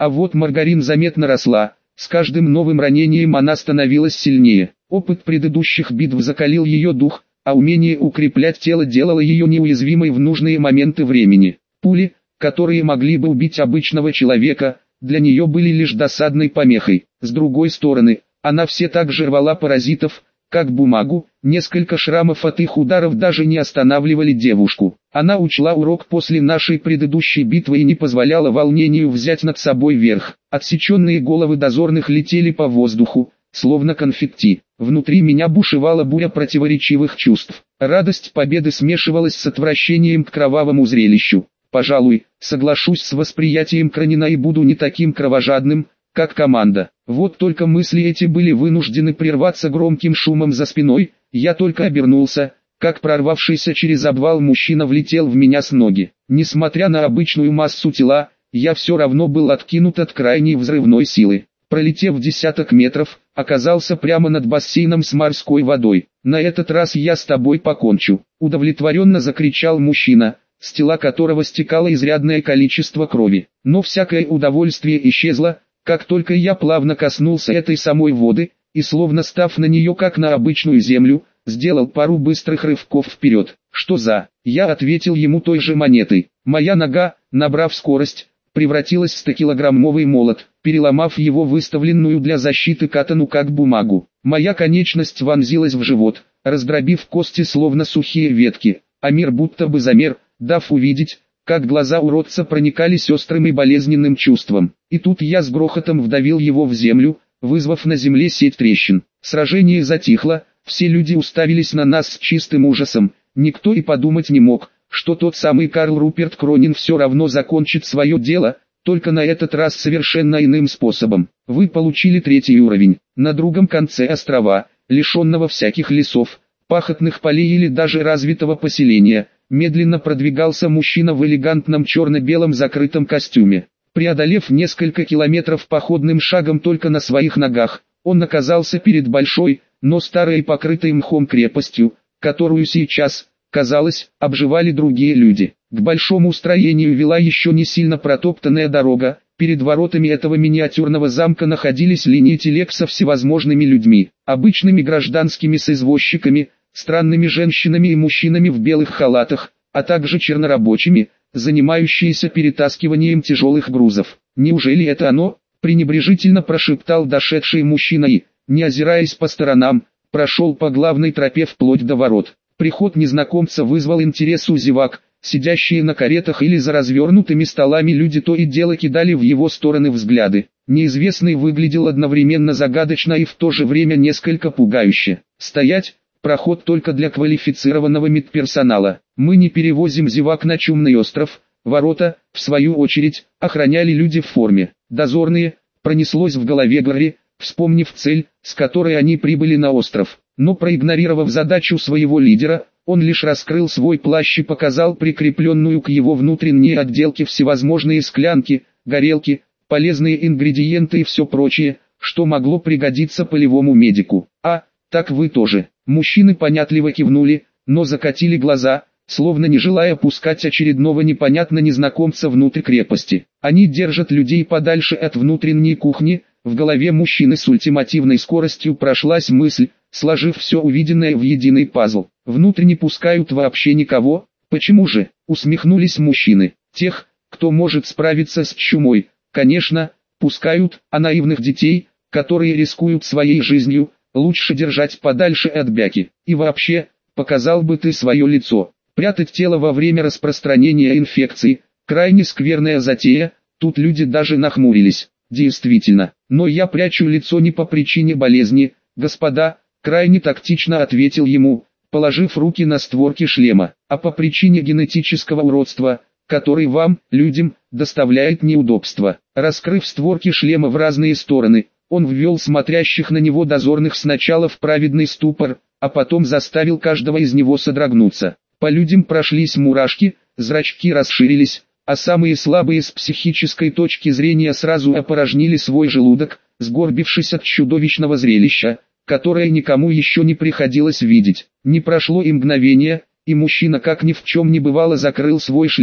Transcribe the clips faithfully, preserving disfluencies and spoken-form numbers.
А вот Маргарин заметно росла, с каждым новым ранением она становилась сильнее. Опыт предыдущих битв закалил ее дух, а умение укреплять тело делало ее неуязвимой в нужные моменты времени. Пули, которые могли бы убить обычного человека, для нее были лишь досадной помехой. С другой стороны, она все так же рвала паразитов, как бумагу, несколько шрамов от их ударов даже не останавливали девушку. Она учла урок после нашей предыдущей битвы и не позволяла волнению взять над собой верх. Отсеченные головы дозорных летели по воздуху, словно конфетти. Внутри меня бушевала буря противоречивых чувств. Радость победы смешивалась с отвращением к кровавому зрелищу. Пожалуй, соглашусь с восприятием Кранина и буду не таким кровожадным, как команда. Вот только мысли эти были вынуждены прерваться громким шумом за спиной. Я только обернулся, как прорвавшийся через обвал мужчина влетел в меня с ноги. Несмотря на обычную массу тела, я все равно был откинут от крайней взрывной силы. Пролетев десяток метров, оказался прямо над бассейном с морской водой. «На этот раз я с тобой покончу», — удовлетворенно закричал мужчина, с тела которого стекало изрядное количество крови. Но всякое удовольствие исчезло, как только я плавно коснулся этой самой воды, и словно став на нее как на обычную землю, сделал пару быстрых рывков вперед. «Что за?» Я ответил ему той же монетой. Моя нога, набрав скорость, превратилась в стокилограммовый молот, переломав его выставленную для защиты катану как бумагу. Моя конечность вонзилась в живот, раздробив кости словно сухие ветки, а мир будто бы замер, дав увидеть, как глаза уродца проникались острым и болезненным чувством. И тут я с грохотом вдавил его в землю, вызвав на земле сеть трещин. Сражение затихло, все люди уставились на нас с чистым ужасом. Никто и подумать не мог, что тот самый Карл Руперт Кронин все равно закончит свое дело, только на этот раз совершенно иным способом. Вы получили третий уровень. На другом конце острова, лишенного всяких лесов, пахотных полей или даже развитого поселения, медленно продвигался мужчина в элегантном черно-белом закрытом костюме. Преодолев несколько километров походным шагом только на своих ногах, он оказался перед большой, но старой и покрытой мхом крепостью, которую сейчас, казалось, обживали другие люди. К большому строению вела еще не сильно протоптанная дорога. Перед воротами этого миниатюрного замка находились линии телег со всевозможными людьми, обычными гражданскими с извозчиками, странными женщинами и мужчинами в белых халатах, а также чернорабочими, занимающиеся перетаскиванием тяжелых грузов. «Неужели это оно?» – пренебрежительно прошептал дошедший мужчина и, не озираясь по сторонам, прошел по главной тропе вплоть до ворот. Приход незнакомца вызвал интерес у зевак. Сидящие на каретах или за развернутыми столами люди то и дело кидали в его стороны взгляды. Неизвестный выглядел одновременно загадочно и в то же время несколько пугающе. «Стоять! Проход только для квалифицированного медперсонала. Мы не перевозим зевак на Чумный остров». Ворота, в свою очередь, охраняли люди в форме. «Дозорные», пронеслось в голове Гарри, вспомнив цель, с которой они прибыли на остров. Но проигнорировав задачу своего лидера, он лишь раскрыл свой плащ и показал прикрепленную к его внутренней отделке всевозможные склянки, горелки, полезные ингредиенты и все прочее, что могло пригодиться полевому медику. «А, так вы тоже». Мужчины понятливо кивнули, но закатили глаза, словно не желая пускать очередного непонятно незнакомца внутрь крепости. «Они держат людей подальше от внутренней кухни». В голове мужчины с ультимативной скоростью прошлась мысль, сложив все увиденное в единый пазл. «Внутрь не пускают вообще никого? Почему же?» — усмехнулись мужчины. «Тех, кто может справиться с чумой, конечно, пускают, а наивных детей, которые рискуют своей жизнью, лучше держать подальше от бяки. И вообще, показал бы ты свое лицо. Прятать тело во время распространения инфекции – крайне скверная затея». Тут люди даже нахмурились. «Действительно, но я прячу лицо не по причине болезни, господа», — крайне тактично ответил ему, положив руки на створки шлема, «а по причине генетического уродства, который вам, людям, доставляет неудобства». Раскрыв створки шлема в разные стороны, он ввел смотрящих на него дозорных сначала в праведный ступор, а потом заставил каждого из него содрогнуться. По людям прошлись мурашки, зрачки расширились, а самые слабые с психической точки зрения сразу опорожнили свой желудок, сгорбившись от чудовищного зрелища, которое никому еще не приходилось видеть. Не прошло и мгновения, и мужчина как ни в чем не бывало закрыл свой шлем.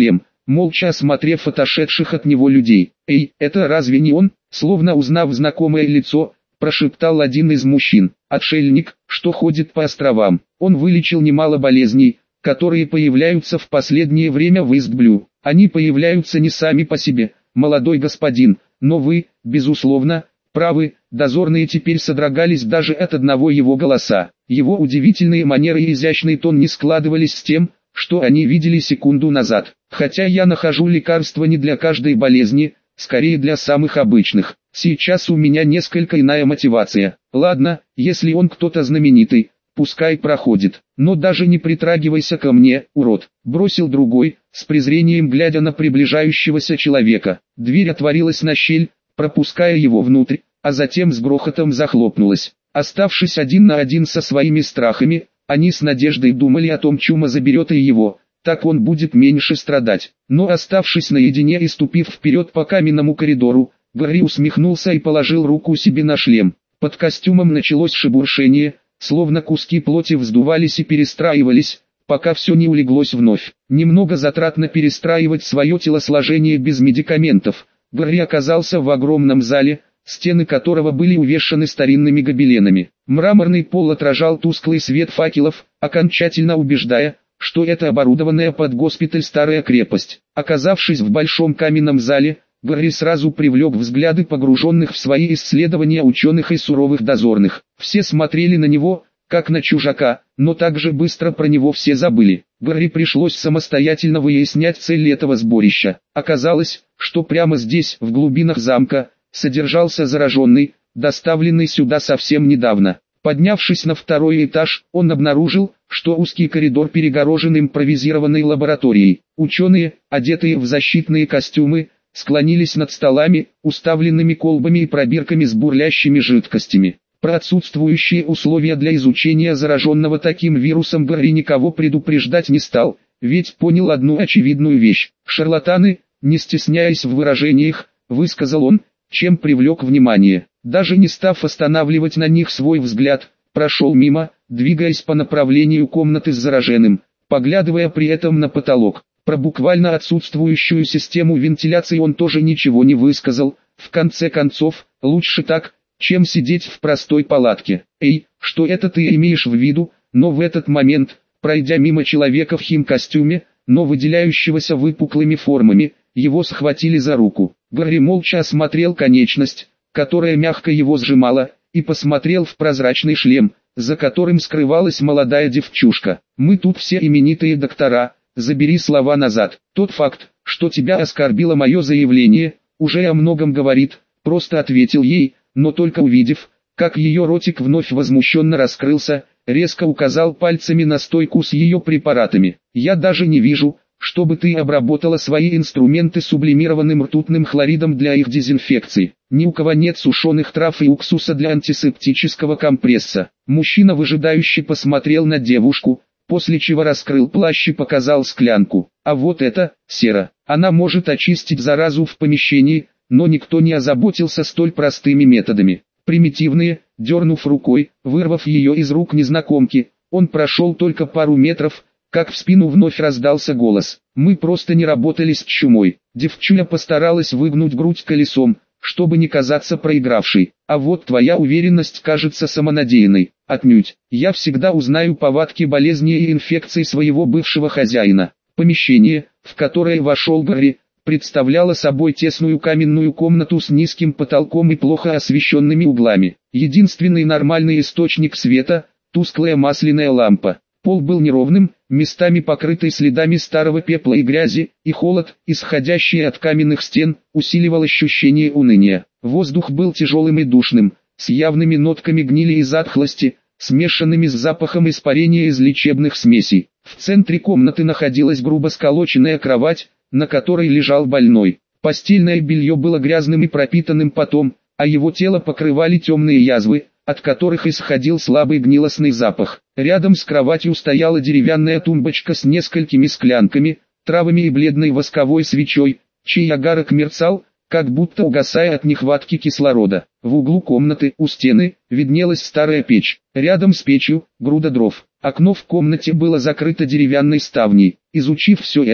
молча осмотрев отошедших от него людей. «Эй, это разве не он?» Словно узнав знакомое лицо, прошептал один из мужчин. «Отшельник, что ходит по островам. Он вылечил немало болезней, которые появляются в последнее время в Истблю. Они появляются не сами по себе, молодой господин, но вы, безусловно, правы». Дозорные теперь содрогались даже от одного его голоса. Его удивительные манеры и изящный тон не складывались с тем, что они видели секунду назад. «Хотя я нахожу лекарства не для каждой болезни, скорее для самых обычных. Сейчас у меня несколько иная мотивация. Ладно, если он кто-то знаменитый, пускай проходит. Но даже не притрагивайся ко мне, урод», бросил другой, с презрением глядя на приближающегося человека. Дверь отворилась на щель, пропуская его внутрь, а затем с грохотом захлопнулась. Оставшись один на один со своими страхами, они с надеждой думали о том, чума заберет и его, так он будет меньше страдать. Но оставшись наедине и ступив вперед по каменному коридору, Гарри усмехнулся и положил руку себе на шлем. Под костюмом началось шебуршение, словно куски плоти вздувались и перестраивались, пока все не улеглось вновь. Немного затратно перестраивать свое телосложение без медикаментов. Гарри оказался в огромном зале, стены которого были увешаны старинными гобеленами. Мраморный пол отражал тусклый свет факелов, окончательно убеждая, что это оборудованная под госпиталь старая крепость. Оказавшись в большом каменном зале, Гарри сразу привлек взгляды погруженных в свои исследования ученых и суровых дозорных. Все смотрели на него, как на чужака, но также быстро про него все забыли. Гарри пришлось самостоятельно выяснять цель этого сборища. Оказалось, что прямо здесь, в глубинах замка, содержался зараженный, доставленный сюда совсем недавно. Поднявшись на второй этаж, он обнаружил, что узкий коридор перегорожен импровизированной лабораторией. Ученые, одетые в защитные костюмы, склонились над столами, уставленными колбами и пробирками с бурлящими жидкостями. Про отсутствующие условия для изучения зараженного таким вирусом Гарри никого предупреждать не стал, ведь понял одну очевидную вещь. «Шарлатаны», не стесняясь в выражениях, высказал он, чем привлек внимание. Даже не став останавливать на них свой взгляд, прошел мимо, двигаясь по направлению комнаты с зараженным, поглядывая при этом на потолок. Про буквально отсутствующую систему вентиляции он тоже ничего не высказал. В конце концов, лучше так, чем сидеть в простой палатке. «Эй, что это ты имеешь в виду?» Но в этот момент, пройдя мимо человека в химкостюме, но выделяющегося выпуклыми формами, его схватили за руку. Гарри молча осмотрел конечность, которая мягко его сжимала, и посмотрел в прозрачный шлем, за которым скрывалась молодая девчушка. «Мы тут все именитые доктора, забери слова назад. Тот факт, что тебя оскорбило мое заявление, уже о многом говорит», просто ответил ей, но только увидев, как ее ротик вновь возмущенно раскрылся, резко указал пальцами на стойку с ее препаратами. «Я даже не вижу, чтобы ты обработала свои инструменты сублимированным ртутным хлоридом для их дезинфекции. Ни у кого нет сушеных трав и уксуса для антисептического компресса». Мужчина выжидающе посмотрел на девушку, после чего раскрыл плащ и показал склянку. «А вот это, сера, она может очистить заразу в помещении», но никто не озаботился столь простыми методами. Примитивные, дернув рукой, вырвав ее из рук незнакомки, он прошел только пару метров, как в спину вновь раздался голос. «Мы просто не работали с чумой». Девчуля постаралась выгнуть грудь колесом, чтобы не казаться проигравшей. «А вот твоя уверенность кажется самонадеянной». «Отнюдь. Я всегда узнаю повадки болезни и инфекций своего бывшего хозяина». Помещение, в которое вошел Гарри, представляло собой тесную каменную комнату с низким потолком и плохо освещенными углами. Единственный нормальный источник света – тусклая масляная лампа. Пол был неровным, местами покрытый следами старого пепла и грязи, и холод, исходящий от каменных стен, усиливал ощущение уныния. Воздух был тяжелым и душным, с явными нотками гнили и затхлости, смешанными с запахом испарения из лечебных смесей. В центре комнаты находилась грубо сколоченная кровать, на которой лежал больной. Постельное белье было грязным и пропитанным потом, а его тело покрывали темные язвы, от которых исходил слабый гнилостный запах. Рядом с кроватью стояла деревянная тумбочка с несколькими склянками, травами и бледной восковой свечой, чей огарок мерцал, как будто угасая от нехватки кислорода. В углу комнаты, у стены, виднелась старая печь. Рядом с печью, груда дров. Окно в комнате было закрыто деревянной ставней. Изучив все это,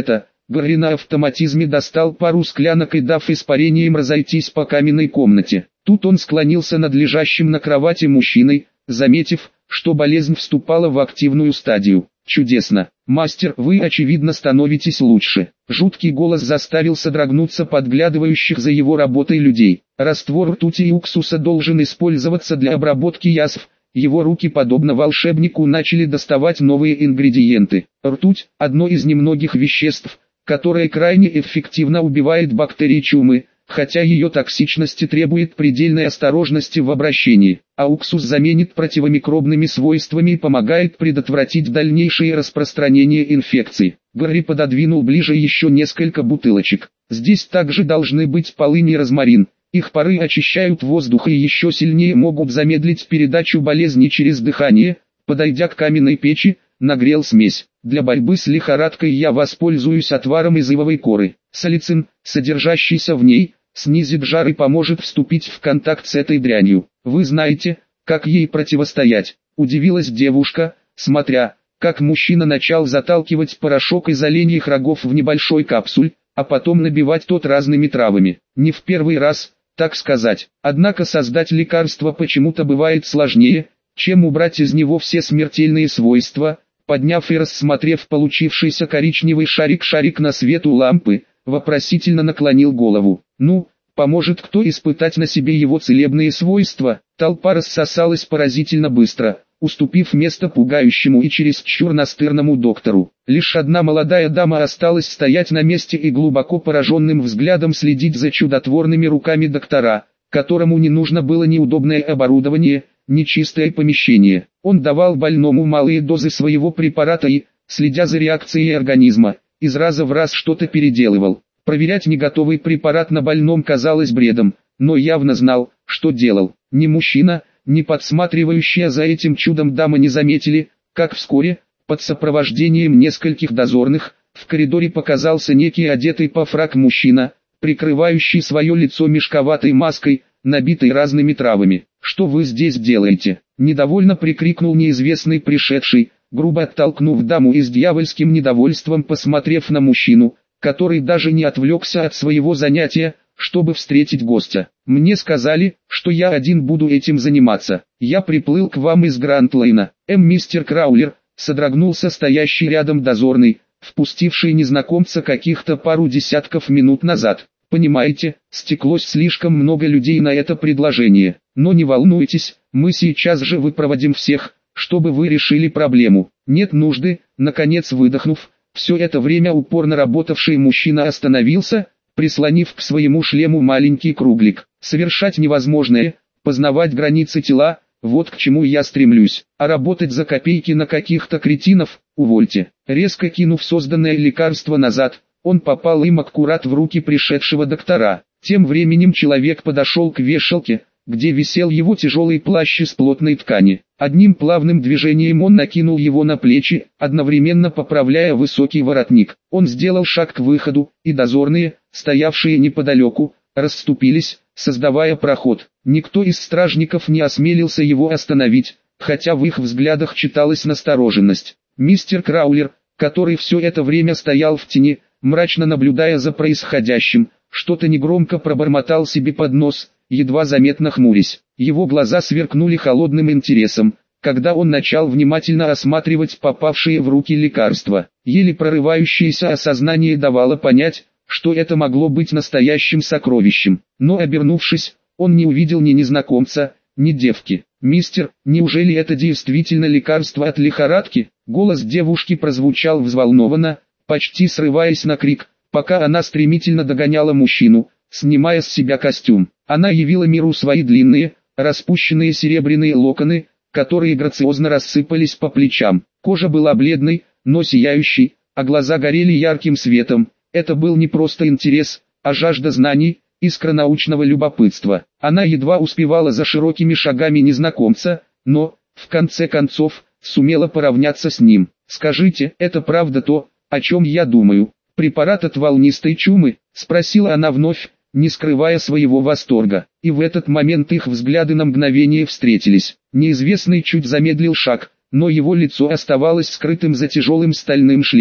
Гарри на автоматизме достал пару склянок и дав испарением разойтись по каменной комнате. Тут он склонился над лежащим на кровати мужчиной, заметив, что болезнь вступала в активную стадию. «Чудесно, мастер, вы очевидно становитесь лучше». Жуткий голос заставил содрогнуться подглядывающих за его работой людей. Раствор ртути и уксуса должен использоваться для обработки язв. Его руки, подобно волшебнику, начали доставать новые ингредиенты. Ртуть – одно из немногих веществ, которое крайне эффективно убивает бактерии чумы, хотя ее токсичность требует предельной осторожности в обращении, а уксус заменит противомикробными свойствами и помогает предотвратить дальнейшее распространение инфекции. Гарри пододвинул ближе еще несколько бутылочек. Здесь также должны быть полынь и розмарин. Их пары очищают воздух и еще сильнее могут замедлить передачу болезни через дыхание. Подойдя к каменной печи, нагрел смесь. Для борьбы с лихорадкой я воспользуюсь отваром из ивовой коры. Салицин, содержащийся в ней, снизит жар и поможет вступить в контакт с этой дрянью. Вы знаете, как ей противостоять? Удивилась девушка, смотря, как мужчина начал заталкивать порошок из оленьих рогов в небольшой капсуль, а потом набивать тот разными травами. Не в первый раз, так сказать. Однако создать лекарство почему-то бывает сложнее, чем убрать из него все смертельные свойства. Подняв и рассмотрев получившийся коричневый шарик-шарик на свету лампы, вопросительно наклонил голову. Ну, поможет кто испытать на себе его целебные свойства? Толпа рассосалась поразительно быстро, уступив место пугающему и чересчур настырному доктору. Лишь одна молодая дама осталась стоять на месте и глубоко пораженным взглядом следить за чудотворными руками доктора, которому не нужно было ни удобное оборудование, ни чистое помещение. Он давал больному малые дозы своего препарата и, следя за реакцией организма, из раза в раз что-то переделывал. Проверять неготовый препарат на больном казалось бредом, но явно знал, что делал. Ни мужчина, ни подсматривающая за этим чудом дама не заметили, как вскоре, под сопровождением нескольких дозорных, в коридоре показался некий одетый по фрак мужчина, прикрывающий свое лицо мешковатой маской, набитой разными травами. «Что вы здесь делаете?» – недовольно прикрикнул неизвестный пришедший, грубо оттолкнув даму и с дьявольским недовольством посмотрев на мужчину, который даже не отвлекся от своего занятия, чтобы встретить гостя. «Мне сказали, что я один буду этим заниматься. Я приплыл к вам из Грант-Лейна». «Эм, мистер Краулер», — содрогнулся стоящий рядом дозорный, впустивший незнакомца каких-то пару десятков минут назад. «Понимаете, стеклось слишком много людей на это предложение. Но не волнуйтесь, мы сейчас же выпроводим всех, чтобы вы решили проблему. Нет нужды». Наконец выдохнув, все это время упорно работавший мужчина остановился, прислонив к своему шлему маленький круглик. «Совершать невозможное, познавать границы тела, вот к чему я стремлюсь. А работать за копейки на каких-то кретинов, увольте». Резко кинув созданное лекарство назад, он попал им аккурат в руки пришедшего доктора. Тем временем человек подошел к вешалке, где висел его тяжелый плащ из плотной ткани. Одним плавным движением он накинул его на плечи, одновременно поправляя высокий воротник. Он сделал шаг к выходу, и дозорные, стоявшие неподалеку, расступились, создавая проход. Никто из стражников не осмелился его остановить, хотя в их взглядах читалась настороженность. Мистер Краулер, который все это время стоял в тени, мрачно наблюдая за происходящим, что-то негромко пробормотал себе под нос, едва заметно хмурясь. Его глаза сверкнули холодным интересом, когда он начал внимательно осматривать попавшие в руки лекарства. Еле прорывающееся осознание давало понять, что это могло быть настоящим сокровищем. Но обернувшись, он не увидел ни незнакомца, ни девки. «Мистер, неужели это действительно лекарство от лихорадки?» Голос девушки прозвучал взволнованно, почти срываясь на крик, пока она стремительно догоняла мужчину, снимая с себя костюм. Она явила миру свои длинные, распущенные серебряные локоны, которые грациозно рассыпались по плечам. Кожа была бледной, но сияющей, а глаза горели ярким светом. Это был не просто интерес, а жажда знаний, искра научного любопытства. Она едва успевала за широкими шагами незнакомца, но, в конце концов, сумела поравняться с ним. «Скажите, это правда то, о чем я думаю? Препарат от волнистой чумы?» — спросила она вновь, не скрывая своего восторга. И в этот момент их взгляды на мгновение встретились. Неизвестный чуть замедлил шаг, но его лицо оставалось скрытым за тяжелым стальным шлемом.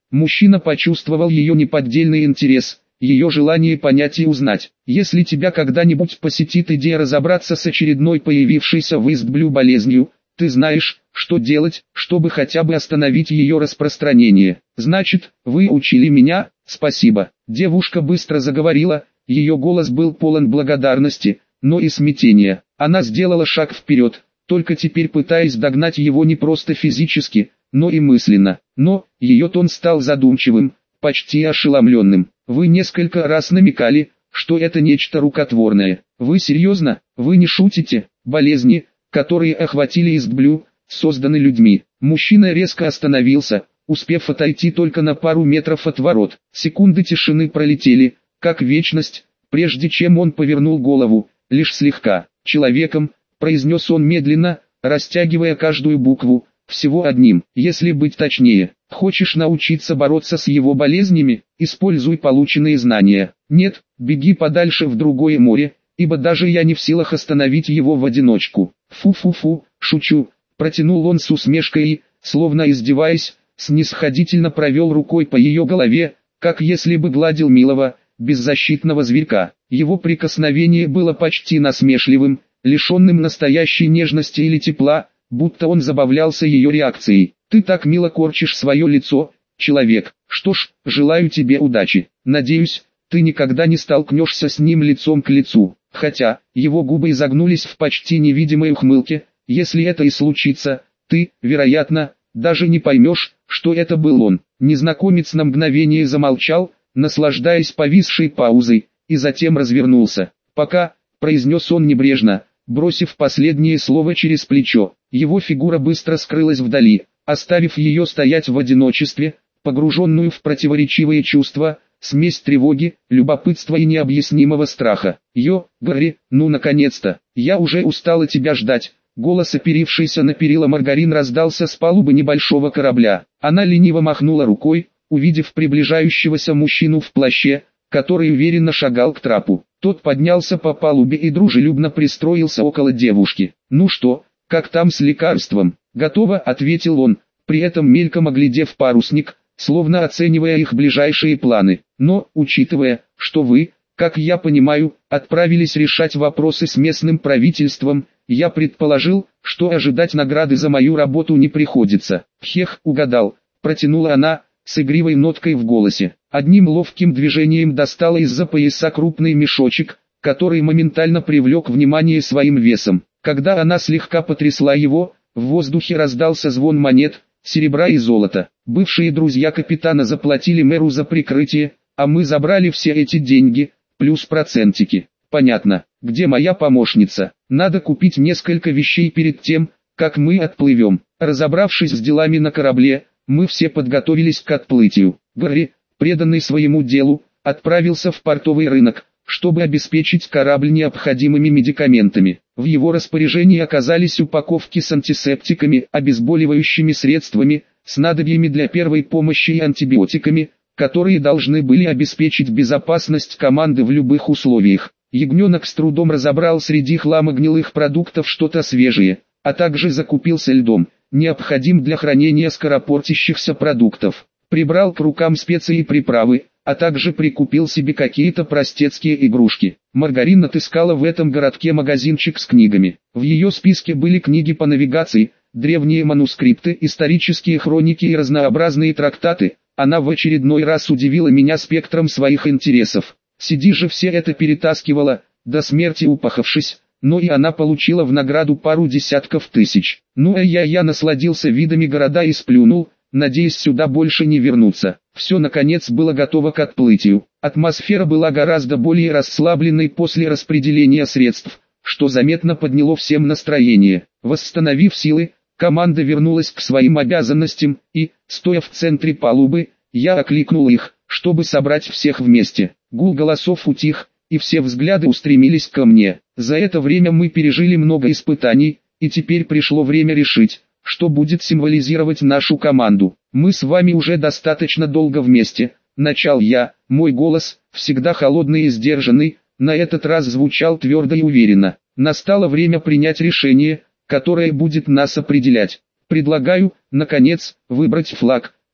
Мужчина почувствовал ее неподдельный интерес, ее желание понять и узнать. Если тебя когда-нибудь посетит идея разобраться с очередной появившейся в Истблю болезнью, ты знаешь, что делать, чтобы хотя бы остановить ее распространение. Значит, вы учили меня, спасибо. Девушка быстро заговорила, ее голос был полон благодарности, но и смятения. Она сделала шаг вперед, только теперь пытаясь догнать его не просто физически, но и мысленно. Но, ее тон стал задумчивым, почти ошеломленным. Вы несколько раз намекали, что это нечто рукотворное. Вы серьезно? Вы не шутите? Болезни, которые охватили Истблю, созданы людьми. Мужчина резко остановился, успев отойти только на пару метров от ворот. Секунды тишины пролетели, как вечность, прежде чем он повернул голову, лишь слегка. Человеком, произнес он медленно, растягивая каждую букву, всего одним. Если быть точнее, хочешь научиться бороться с его болезнями, используй полученные знания. Нет, беги подальше в другое море, ибо даже я не в силах остановить его в одиночку. Фу-фу-фу, шучу, протянул он с усмешкой и, словно издеваясь, снисходительно провел рукой по ее голове, как если бы гладил милого, беззащитного зверька. Его прикосновение было почти насмешливым, лишенным настоящей нежности или тепла, будто он забавлялся ее реакцией. «Ты так мило корчишь свое лицо, человек. Что ж, желаю тебе удачи. Надеюсь, ты никогда не столкнешься с ним лицом к лицу». Хотя, его губы изогнулись в почти невидимой ухмылке, если это и случится, ты, вероятно, даже не поймешь, что это был он. Незнакомец на мгновение замолчал, наслаждаясь повисшей паузой, и затем развернулся. «Пока», — произнес он небрежно, бросив последнее слово через плечо. Его фигура быстро скрылась вдали, оставив ее стоять в одиночестве, погруженную в противоречивые чувства, смесь тревоги, любопытства и необъяснимого страха. «Йо, Гарри, ну наконец-то, я уже устала тебя ждать». Голос, оперившийся на перила Маргарин, раздался с палубы небольшого корабля. Она лениво махнула рукой, увидев приближающегося мужчину в плаще, который уверенно шагал к трапу. Тот поднялся по палубе и дружелюбно пристроился около девушки. «Ну что, как там с лекарством?» «Готово», — ответил он, при этом мельком оглядев парусник, словно оценивая их ближайшие планы. «Но, учитывая, что вы, как я понимаю, отправились решать вопросы с местным правительством, я предположил, что ожидать награды за мою работу не приходится». «Хех, угадал», — протянула она, с игривой ноткой в голосе. Одним ловким движением достала из-за пояса крупный мешочек, который моментально привлек внимание своим весом. Когда она слегка потрясла его, в воздухе раздался звон монет, серебра и золота. Бывшие друзья капитана заплатили мэру за прикрытие, а мы забрали все эти деньги, плюс процентики. Понятно, где моя помощница? Надо купить несколько вещей перед тем, как мы отплывем. Разобравшись с делами на корабле, мы все подготовились к отплытию. Гарри, преданный своему делу, отправился в портовый рынок, чтобы обеспечить корабль необходимыми медикаментами. В его распоряжении оказались упаковки с антисептиками, обезболивающими средствами, снадобьями для первой помощи и антибиотиками, которые должны были обеспечить безопасность команды в любых условиях. Ягненок с трудом разобрал среди хлама гнилых продуктов что-то свежее, а также закупился льдом, необходим для хранения скоропортящихся продуктов. Прибрал к рукам специи и приправы, а также прикупил себе какие-то простецкие игрушки. Маргарин отыскала в этом городке магазинчик с книгами. В ее списке были книги по навигации, древние манускрипты, исторические хроники и разнообразные трактаты. Она в очередной раз удивила меня спектром своих интересов. Сиди же все это перетаскивала, до смерти упахавшись, но и она получила в награду пару десятков тысяч. Ну а я, я насладился видами города и сплюнул, надеясь сюда больше не вернуться. Все наконец было готово к отплытию. Атмосфера была гораздо более расслабленной после распределения средств, что заметно подняло всем настроение. Восстановив силы, команда вернулась к своим обязанностям и, стоя в центре палубы, я окликнул их, чтобы собрать всех вместе. Гул голосов утих, и все взгляды устремились ко мне. За это время мы пережили много испытаний, и теперь пришло время решить, что будет символизировать нашу команду. Мы с вами уже достаточно долго вместе, начал я, мой голос, всегда холодный и сдержанный, на этот раз звучал твердо и уверенно. Настало время принять решение, которое будет нас определять. Предлагаю, наконец, выбрать флаг,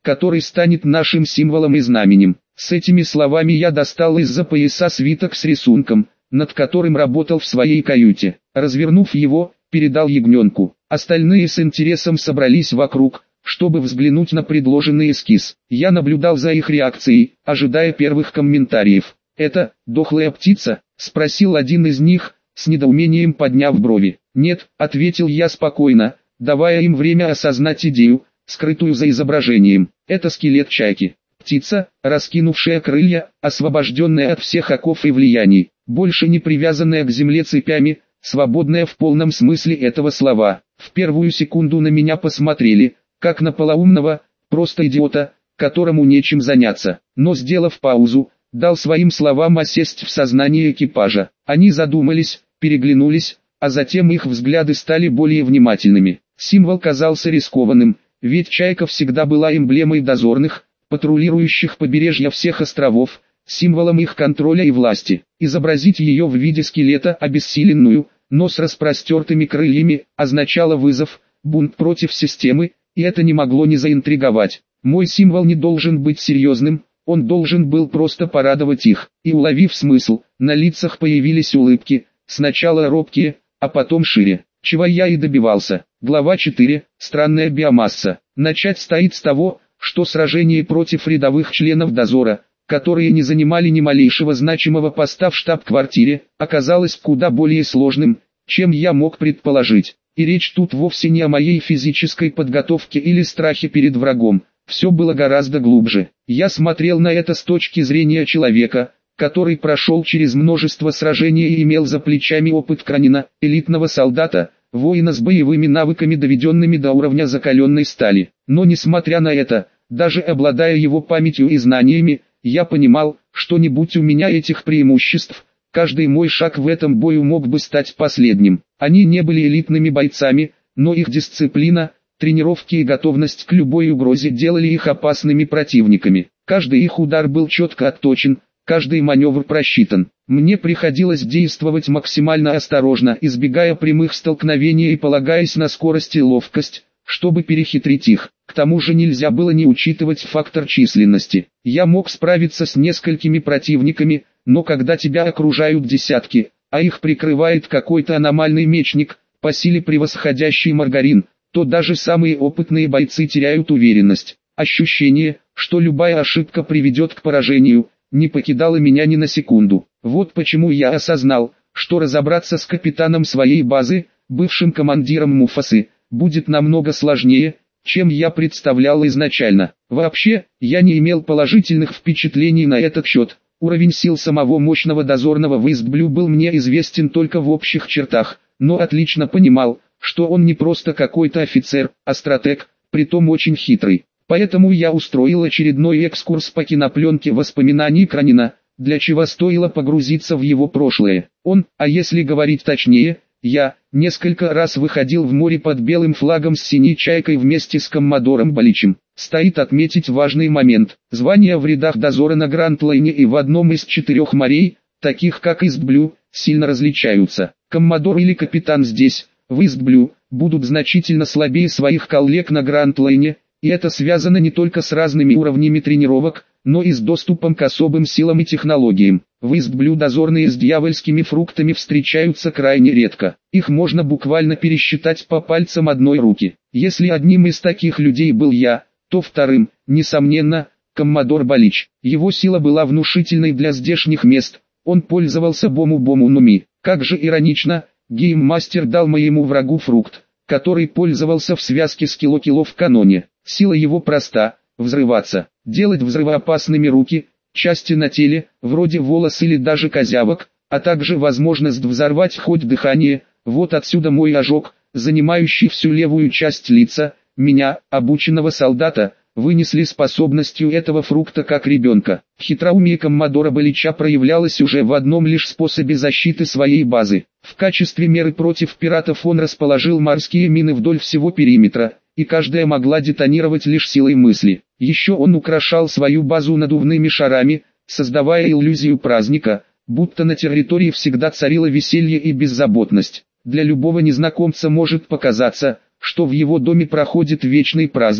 который станет нашим символом и знаменем. С этими словами я достал из-за пояса свиток с рисунком, над которым работал в своей каюте. Развернув его, передал ягненку. Остальные с интересом собрались вокруг, чтобы взглянуть на предложенный эскиз. Я наблюдал за их реакцией, ожидая первых комментариев. «Это дохлая птица?» – спросил один из них, с недоумением подняв брови. «Нет», – ответил я спокойно, давая им время осознать идею, скрытую за изображением. «Это скелет чайки. Птица, раскинувшая крылья, освобожденная от всех оков и влияний, больше не привязанная к земле цепями, свободная в полном смысле этого слова». В первую секунду на меня посмотрели, как на полоумного, просто идиота, которому нечем заняться. Но сделав паузу, дал своим словам осесть в сознании экипажа. Они задумались, переглянулись, а затем их взгляды стали более внимательными. Символ казался рискованным, ведь чайка всегда была эмблемой дозорных, патрулирующих побережья всех островов, символом их контроля и власти. Изобразить ее в виде скелета обессиленную, но с распростертыми крыльями, означало вызов, бунт против системы, и это не могло не заинтриговать. Мой символ не должен быть серьезным, он должен был просто порадовать их. И уловив смысл, на лицах появились улыбки, сначала робкие, а потом шире. Чего я и добивался. Глава четыре. Странная биомасса. Начать стоит с того, что сражение против рядовых членов дозора, которые не занимали ни малейшего значимого поста в штаб-квартире, оказалось куда более сложным, чем я мог предположить. И речь тут вовсе не о моей физической подготовке или страхе перед врагом. Все было гораздо глубже. Я смотрел на это с точки зрения человека, который прошел через множество сражений и имел за плечами опыт Кранина, элитного солдата, воина с боевыми навыками, доведенными до уровня закаленной стали. Но несмотря на это, даже обладая его памятью и знаниями, я понимал, что не будь у меня этих преимуществ, каждый мой шаг в этом бою мог бы стать последним. Они не были элитными бойцами, но их дисциплина, тренировки и готовность к любой угрозе делали их опасными противниками. Каждый их удар был четко отточен, каждый маневр просчитан. Мне приходилось действовать максимально осторожно, избегая прямых столкновений и полагаясь на скорость и ловкость, чтобы перехитрить их. К тому же нельзя было не учитывать фактор численности. Я мог справиться с несколькими противниками, но когда тебя окружают десятки, а их прикрывает какой-то аномальный мечник, по силе превосходящий Маргарин, то даже самые опытные бойцы теряют уверенность. Ощущение, что любая ошибка приведет к поражению, не покидало меня ни на секунду. Вот почему я осознал, что разобраться с капитаном своей базы, бывшим командиром Муфасы, будет намного сложнее, чем я представлял изначально. Вообще, я не имел положительных впечатлений на этот счет. Уровень сил самого мощного дозорного в Истблю был мне известен только в общих чертах, но отлично понимал, что он не просто какой-то офицер, а стратег, притом очень хитрый. Поэтому я устроил очередной экскурс по кинопленке воспоминаний Кранина, для чего стоило погрузиться в его прошлое. Он, а если говорить точнее, я, несколько раз выходил в море под белым флагом с синей чайкой вместе с коммодором Баличем. Стоит отметить важный момент. Звания в рядах дозора на Гранд-Лайне и в одном из четырех морей, таких как Истблю, сильно различаются. Коммодор или капитан здесь, в Истблю, будут значительно слабее своих коллег на Гранд-Лайне, и это связано не только с разными уровнями тренировок, но и с доступом к особым силам и технологиям. В Истблю дозорные с дьявольскими фруктами встречаются крайне редко. Их можно буквально пересчитать по пальцам одной руки. Если одним из таких людей был я, то вторым, несомненно, коммодор Балич. Его сила была внушительной для здешних мест, он пользовался Бому-Бому Нуми. Как же иронично, гейммастер дал моему врагу фрукт, который пользовался в связке с Кило-Кило в каноне. Сила его проста – взрываться, делать взрывоопасными руки, части на теле, вроде волос или даже козявок, а также возможность взорвать хоть дыхание. Вот отсюда мой ожог, занимающий всю левую часть лица. Меня, обученного солдата, вынесли способностью этого фрукта как ребенка. Хитроумие коммодора Балича проявлялось уже в одном лишь способе защиты своей базы. В качестве меры против пиратов он расположил морские мины вдоль всего периметра, и каждая могла детонировать лишь силой мысли. Еще он украшал свою базу надувными шарами, создавая иллюзию праздника, будто на территории всегда царило веселье и беззаботность. Для любого незнакомца может показаться, что в его доме проходит вечный праздник,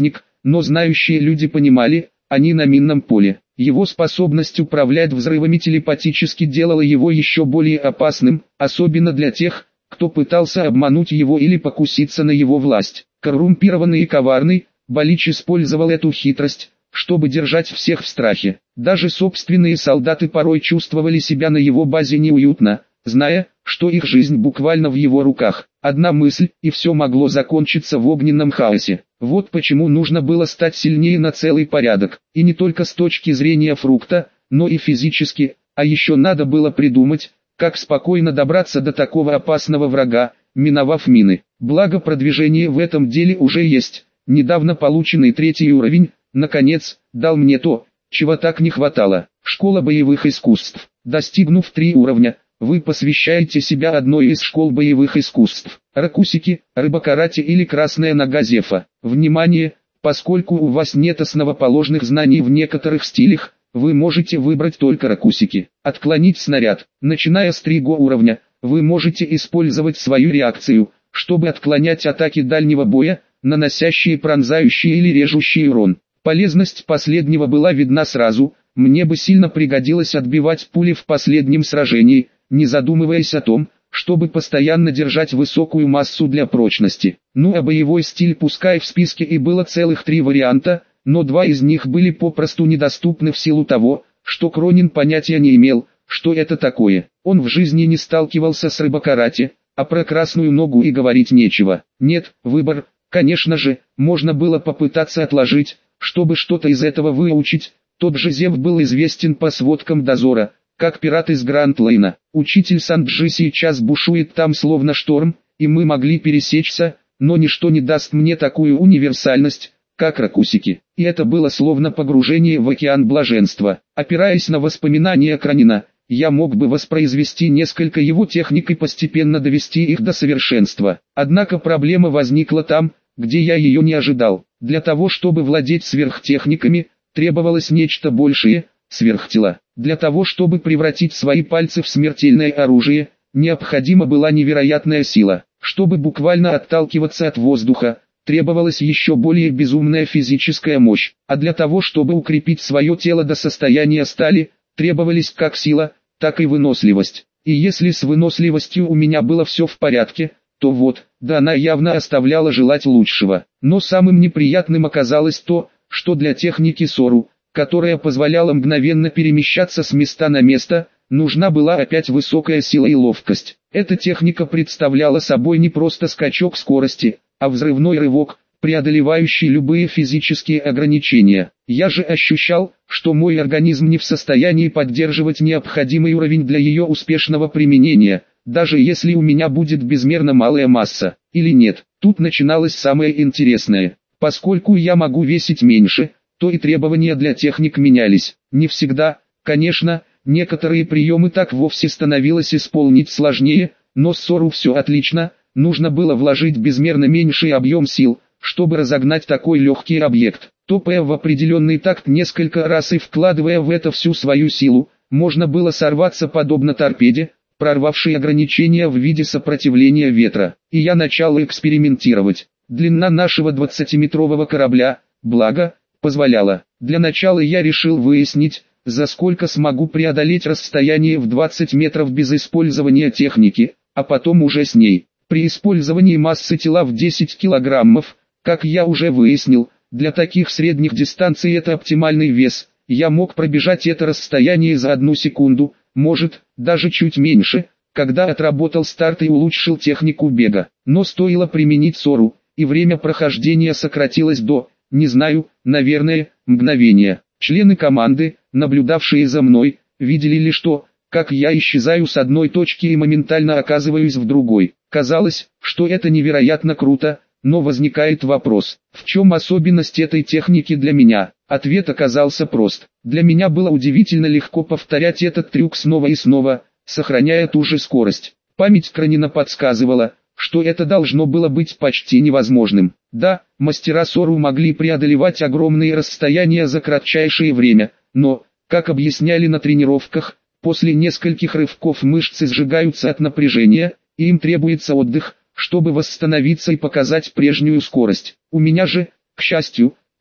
но знающие люди понимали, они на минном поле. Его способность управлять взрывами телепатически делала его еще более опасным, особенно для тех, кто пытался обмануть его или покуситься на его власть. Коррумпированный и коварный, Балич использовал эту хитрость, чтобы держать всех в страхе. Даже собственные солдаты порой чувствовали себя на его базе неуютно, зная, что их жизнь буквально в его руках. Одна мысль, и все могло закончиться в огненном хаосе. Вот почему нужно было стать сильнее на целый порядок. И не только с точки зрения фрукта, но и физически. А еще надо было придумать, как спокойно добраться до такого опасного врага, миновав мины. Благо продвижение в этом деле уже есть. Недавно полученный третий уровень, наконец, дал мне то, чего так не хватало. Школа боевых искусств. Достигнув три уровня, вы посвящаете себя одной из школ боевых искусств. Ракусики, рыбакарате или красная нога Зефа. Внимание! Поскольку у вас нет основоположных знаний в некоторых стилях, вы можете выбрать только ракусики. Отклонить снаряд. Начиная с третьего уровня, вы можете использовать свою реакцию, чтобы отклонять атаки дальнего боя, наносящие пронзающий или режущий урон. Полезность последнего была видна сразу. Мне бы сильно пригодилось отбивать пули в последнем сражении, не задумываясь о том, чтобы постоянно держать высокую массу для прочности. Ну а боевой стиль пускай в списке и было целых три варианта, но два из них были попросту недоступны в силу того, что Кронин понятия не имел, что это такое. Он в жизни не сталкивался с рыбакарате, а про красную ногу и говорить нечего. Нет, выбор, конечно же, можно было попытаться отложить, чтобы что-то из этого выучить. Тот же Зев был известен по сводкам дозора, как пират из Гранд-Лейна. Учитель Санджи сейчас бушует там словно шторм, и мы могли пересечься, но ничто не даст мне такую универсальность, как ракусики. И это было словно погружение в океан блаженства. Опираясь на воспоминания Кронина, я мог бы воспроизвести несколько его техник и постепенно довести их до совершенства. Однако проблема возникла там, где я ее не ожидал. Для того, чтобы владеть сверхтехниками, требовалось нечто большее, сверхтела. Для того, чтобы превратить свои пальцы в смертельное оружие, необходима была невероятная сила. Чтобы буквально отталкиваться от воздуха, требовалась еще более безумная физическая мощь. А для того, чтобы укрепить свое тело до состояния стали, требовались как сила, так и выносливость. И если с выносливостью у меня было все в порядке, то вот, да она явно оставляла желать лучшего. Но самым неприятным оказалось то, что для техники Сору, которая позволяла мгновенно перемещаться с места на место, нужна была опять высокая сила и ловкость. Эта техника представляла собой не просто скачок скорости, а взрывной рывок, преодолевающий любые физические ограничения. Я же ощущал, что мой организм не в состоянии поддерживать необходимый уровень для ее успешного применения, даже если у меня будет безмерно малая масса, или нет. Тут начиналось самое интересное. Поскольку я могу весить меньше, то и требования для техник менялись. Не всегда, конечно, некоторые приемы так вовсе становилось исполнить сложнее, но с Сору все отлично, нужно было вложить безмерно меньший объем сил, чтобы разогнать такой легкий объект. Топая в определенный такт несколько раз и вкладывая в это всю свою силу, можно было сорваться подобно торпеде, прорвавшей ограничения в виде сопротивления ветра. И я начал экспериментировать. Длина нашего двадцатиметрового корабля, благо, позволяла. Для начала я решил выяснить, за сколько смогу преодолеть расстояние в двадцать метров без использования техники, а потом уже с ней. При использовании массы тела в десять килограммов, как я уже выяснил, для таких средних дистанций это оптимальный вес. Я мог пробежать это расстояние за одну секунду, может, даже чуть меньше, когда отработал старт и улучшил технику бега. Но стоило применить Сору, и время прохождения сократилось до, не знаю, наверное, мгновения. Члены команды, наблюдавшие за мной, видели лишь то, как я исчезаю с одной точки и моментально оказываюсь в другой. Казалось, что это невероятно круто, но возникает вопрос, в чем особенность этой техники для меня? Ответ оказался прост. Для меня было удивительно легко повторять этот трюк снова и снова, сохраняя ту же скорость. Память Кронина подсказывала, что это должно было быть почти невозможным. Да, мастера Сору могли преодолевать огромные расстояния за кратчайшее время, но, как объясняли на тренировках, после нескольких рывков мышцы сжигаются от напряжения, и им требуется отдых, чтобы восстановиться и показать прежнюю скорость. У меня же, к счастью,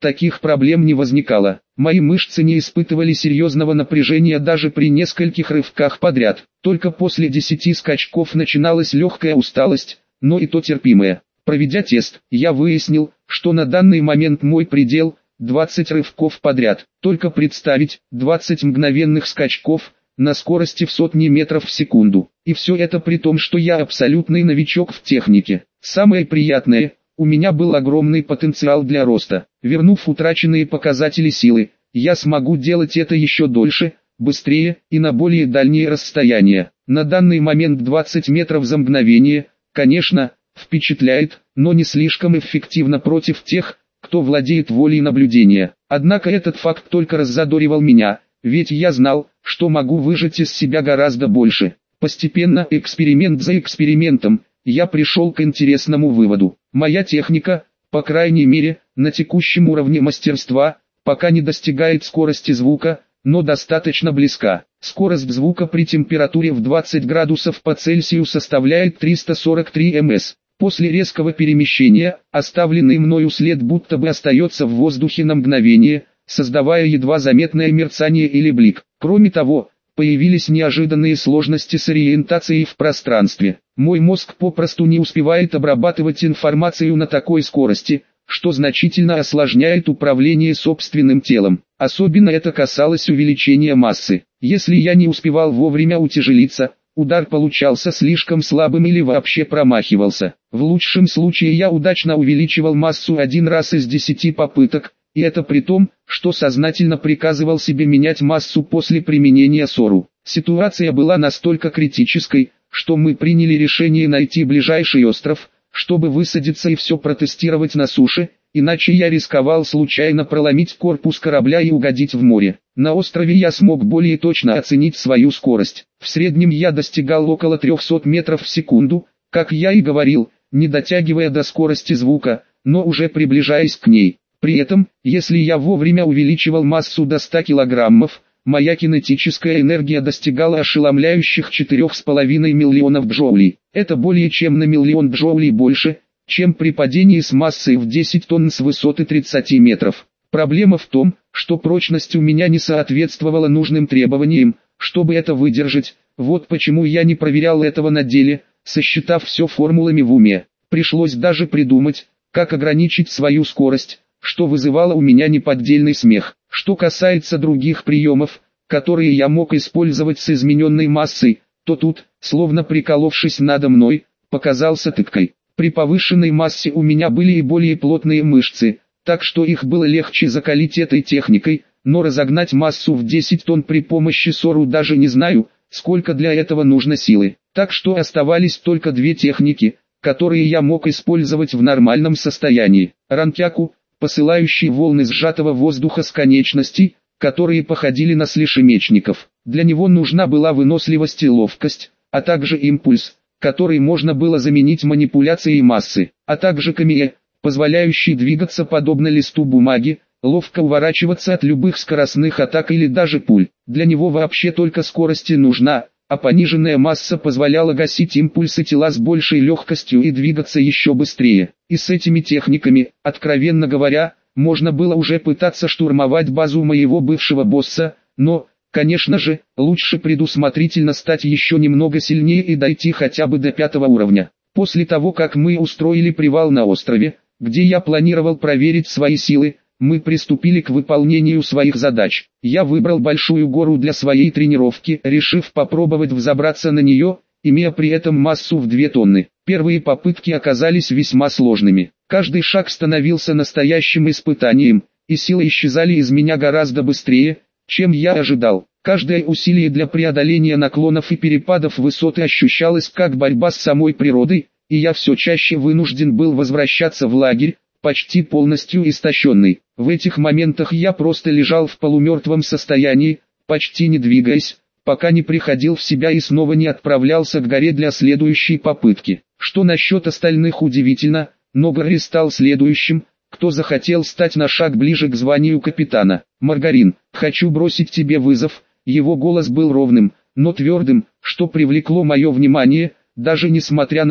таких проблем не возникало. Мои мышцы не испытывали серьезного напряжения даже при нескольких рывках подряд. Только после десяти скачков начиналась легкая усталость, но и то терпимая. Проведя тест, я выяснил, что на данный момент мой предел – двадцать рывков подряд. Только представить, двадцать мгновенных скачков на скорости в сотни метров в секунду. И все это при том, что я абсолютный новичок в технике. Самое приятное – у меня был огромный потенциал для роста. Вернув утраченные показатели силы, я смогу делать это еще дольше, быстрее и на более дальние расстояния. На данный момент двадцать метров за мгновение, конечно, впечатляет, но не слишком эффективно против тех, кто владеет волей наблюдения. Однако этот факт только раззадоривал меня, ведь я знал, что могу выжать из себя гораздо больше. Постепенно, эксперимент за экспериментом, я пришел к интересному выводу. Моя техника, по крайней мере, на текущем уровне мастерства, пока не достигает скорости звука, но достаточно близка. Скорость звука при температуре в двадцать градусов по Цельсию составляет триста сорок три миллиметра. После резкого перемещения, оставленный мною след будто бы остается в воздухе на мгновение, создавая едва заметное мерцание или блик. Кроме того, появились неожиданные сложности с ориентацией в пространстве. Мой мозг попросту не успевает обрабатывать информацию на такой скорости, что значительно осложняет управление собственным телом. Особенно это касалось увеличения массы. Если я не успевал вовремя утяжелиться, удар получался слишком слабым или вообще промахивался. В лучшем случае я удачно увеличивал массу один раз из десяти попыток, и это при том, что сознательно приказывал себе менять массу после применения СОРУ. Ситуация была настолько критической, что мы приняли решение найти ближайший остров, чтобы высадиться и все протестировать на суше, иначе я рисковал случайно проломить корпус корабля и угодить в море. На острове я смог более точно оценить свою скорость. В среднем я достигал около трехсот метров в секунду, как я и говорил, не дотягивая до скорости звука, но уже приближаясь к ней. При этом, если я вовремя увеличивал массу до ста килограммов, моя кинетическая энергия достигала ошеломляющих четырёх с половиной миллионов джоулей. Это более чем на миллион джоулей больше, чем при падении с массой в десять тонн с высоты тридцати метров. Проблема в том, что прочность у меня не соответствовала нужным требованиям, чтобы это выдержать. Вот почему я не проверял этого на деле, сосчитав все формулами в уме. Пришлось даже придумать, как ограничить свою скорость, что вызывало у меня неподдельный смех. Что касается других приемов, которые я мог использовать с измененной массой, то тут, словно приколовшись надо мной, показался тыккой. При повышенной массе у меня были и более плотные мышцы, так что их было легче закалить этой техникой, но разогнать массу в десять тонн при помощи СОРУ даже не знаю, сколько для этого нужно силы. Так что оставались только две техники, которые я мог использовать в нормальном состоянии. Ранкяку, посылающий волны сжатого воздуха с конечностей, которые походили на слишемечников. Для него нужна была выносливость и ловкость, а также импульс, который можно было заменить манипуляцией массы, а также камея, позволяющий двигаться подобно листу бумаги, ловко уворачиваться от любых скоростных атак или даже пуль. Для него вообще только скорость и нужна, а пониженная масса позволяла гасить импульсы тела с большей легкостью и двигаться еще быстрее. И с этими техниками, откровенно говоря, можно было уже пытаться штурмовать базу моего бывшего босса, но, конечно же, лучше предусмотрительно стать еще немного сильнее и дойти хотя бы до пятого уровня. После того, как мы устроили привал на острове, где я планировал проверить свои силы, мы приступили к выполнению своих задач. Я выбрал большую гору для своей тренировки, решив попробовать взобраться на нее, имея при этом массу в две тонны. Первые попытки оказались весьма сложными. Каждый шаг становился настоящим испытанием, и силы исчезали из меня гораздо быстрее, чем я ожидал. Каждое усилие для преодоления наклонов и перепадов высоты ощущалось как борьба с самой природой, и я все чаще вынужден был возвращаться в лагерь, почти полностью истощенный. В этих моментах я просто лежал в полумертвом состоянии, почти не двигаясь, пока не приходил в себя и снова не отправлялся к горе для следующей попытки. Что насчет остальных удивительно, но Гарри стал следующим, кто захотел стать на шаг ближе к званию капитана. «Маргарин, хочу бросить тебе вызов». Его голос был ровным, но твердым, что привлекло мое внимание, даже несмотря на то,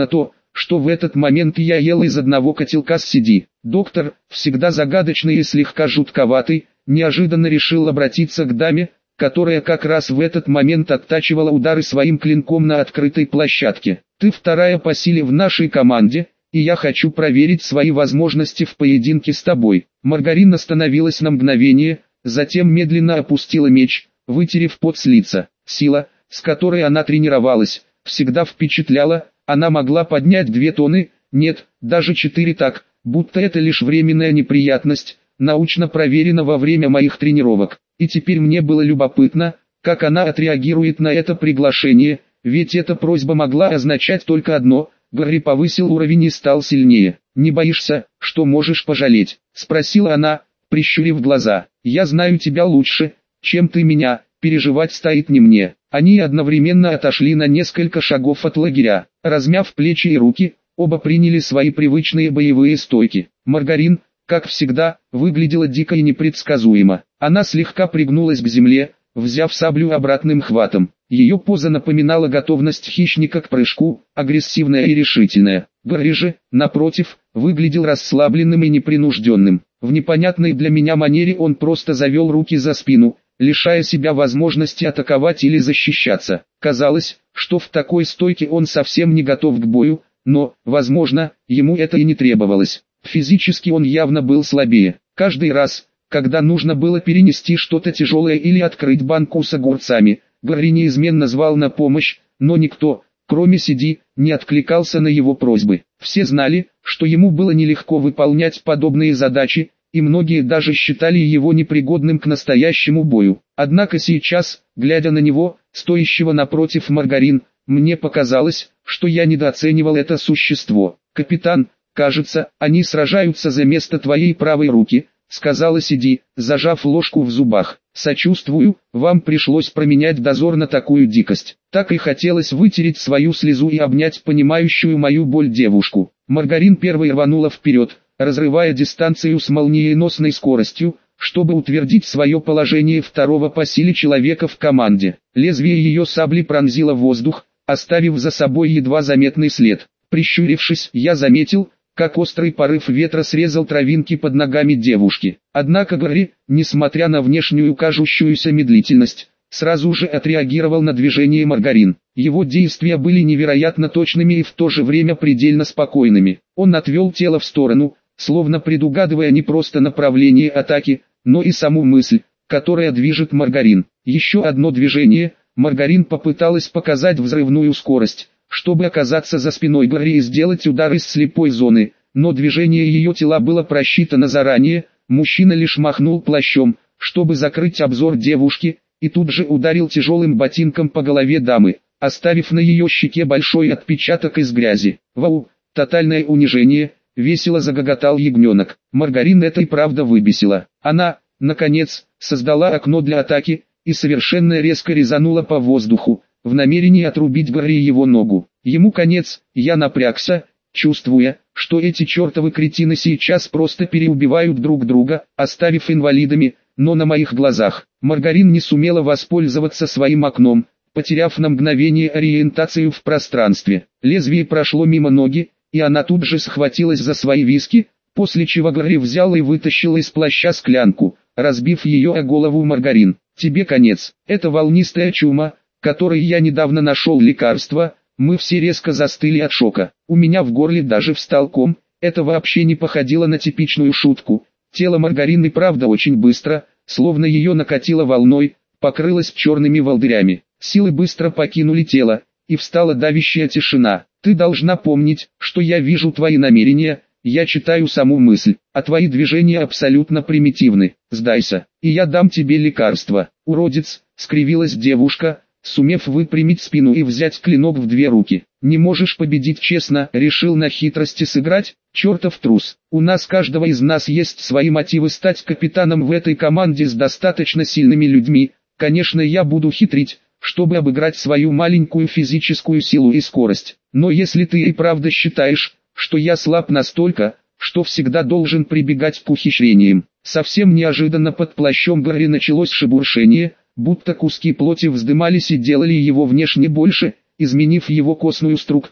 что в этот момент я ел из одного котелка с Сиди. Доктор, всегда загадочный и слегка жутковатый, неожиданно решил обратиться к даме, которая как раз в этот момент оттачивала удары своим клинком на открытой площадке. «Ты вторая по силе в нашей команде, и я хочу проверить свои возможности в поединке с тобой». Маргарин остановилась на мгновение, затем медленно опустила меч, вытерев пот с лица. Сила, с которой она тренировалась, всегда впечатляла. Она могла поднять две тонны, нет, даже четыре так, будто это лишь временная неприятность, научно проверено во время моих тренировок. И теперь мне было любопытно, как она отреагирует на это приглашение, ведь эта просьба могла означать только одно: Гарри повысил уровень и стал сильнее. «Не боишься, что можешь пожалеть?» — спросила она, прищурив глаза. «Я знаю тебя лучше, чем ты меня, переживать стоит не мне». Они одновременно отошли на несколько шагов от лагеря. Размяв плечи и руки, оба приняли свои привычные боевые стойки. Маргарин, как всегда, выглядела дико и непредсказуемо. Она слегка пригнулась к земле, взяв саблю обратным хватом. Ее поза напоминала готовность хищника к прыжку, агрессивная и решительная. Гарри же, напротив, выглядел расслабленным и непринужденным. В непонятной для меня манере он просто завел руки за спину, лишая себя возможности атаковать или защищаться. Казалось, что в такой стойке он совсем не готов к бою, но, возможно, ему это и не требовалось. Физически он явно был слабее. Каждый раз, когда нужно было перенести что-то тяжелое или открыть банку с огурцами, Гарри неизменно звал на помощь, но никто, кроме Сиди, не откликался на его просьбы. Все знали, что ему было нелегко выполнять подобные задачи, и многие даже считали его непригодным к настоящему бою. Однако сейчас, глядя на него, стоящего напротив Маргарин, мне показалось, что я недооценивал это существо. «Капитан, кажется, они сражаются за место твоей правой руки», — сказала Сиди, зажав ложку в зубах. «Сочувствую, вам пришлось променять дозор на такую дикость». Так и хотелось вытереть свою слезу и обнять понимающую мою боль девушку. Маргарин первой рванула вперед, разрывая дистанцию с молниеносной скоростью, чтобы утвердить свое положение второго по силе человека в команде. Лезвие ее сабли пронзило воздух, оставив за собой едва заметный след. Прищурившись, я заметил, как острый порыв ветра срезал травинки под ногами девушки. Однако Гарри, несмотря на внешнюю кажущуюся медлительность, сразу же отреагировал на движение Маргарин. Его действия были невероятно точными и в то же время предельно спокойными. Он отвел тело в сторону, словно предугадывая не просто направление атаки, но и саму мысль, которая движет Маргарин. Еще одно движение, Маргарин попыталась показать взрывную скорость, чтобы оказаться за спиной Гарри и сделать удар из слепой зоны, но движение ее тела было просчитано заранее. Мужчина лишь махнул плащом, чтобы закрыть обзор девушки, и тут же ударил тяжелым ботинком по голове дамы, оставив на ее щеке большой отпечаток из грязи. «Вау, тотальное унижение!» — весело загоготал ягненок. Маргарин это и правда выбесила. Она, наконец, создала окно для атаки, и совершенно резко резанула по воздуху, в намерении отрубить Гарри его ногу. Ему конец. Я напрягся, чувствуя, что эти чертовы кретины сейчас просто переубивают друг друга, оставив инвалидами, но на моих глазах. Маргарин не сумела воспользоваться своим окном, потеряв на мгновение ориентацию в пространстве. Лезвие прошло мимо ноги, и она тут же схватилась за свои виски, после чего Гарри взял и вытащил из плаща склянку, разбив ее о голову Маргарин. «Тебе конец. Это волнистая чума, которой я недавно нашел лекарство». Мы все резко застыли от шока. У меня в горле даже встал ком. Это вообще не походило на типичную шутку. Тело Маргарин и правда очень быстро, словно ее накатило волной, покрылось черными волдырями. Силы быстро покинули тело, и встала давящая тишина. «Ты должна помнить, что я вижу твои намерения, я читаю саму мысль, а твои движения абсолютно примитивны. Сдайся, и я дам тебе лекарство». «Уродец», — скривилась девушка, сумев выпрямить спину и взять клинок в две руки. «Не можешь победить честно, решил на хитрости сыграть? Чертов трус. У нас каждого из нас есть свои мотивы стать капитаном в этой команде с достаточно сильными людьми. Конечно, я буду хитрить, чтобы обыграть свою маленькую физическую силу и скорость. Но если ты и правда считаешь, что я слаб настолько, что всегда должен прибегать к ухищрениям». Совсем неожиданно под плащом Гарри началось шебуршение, будто куски плоти вздымались и делали его внешне больше, изменив его костную структуру.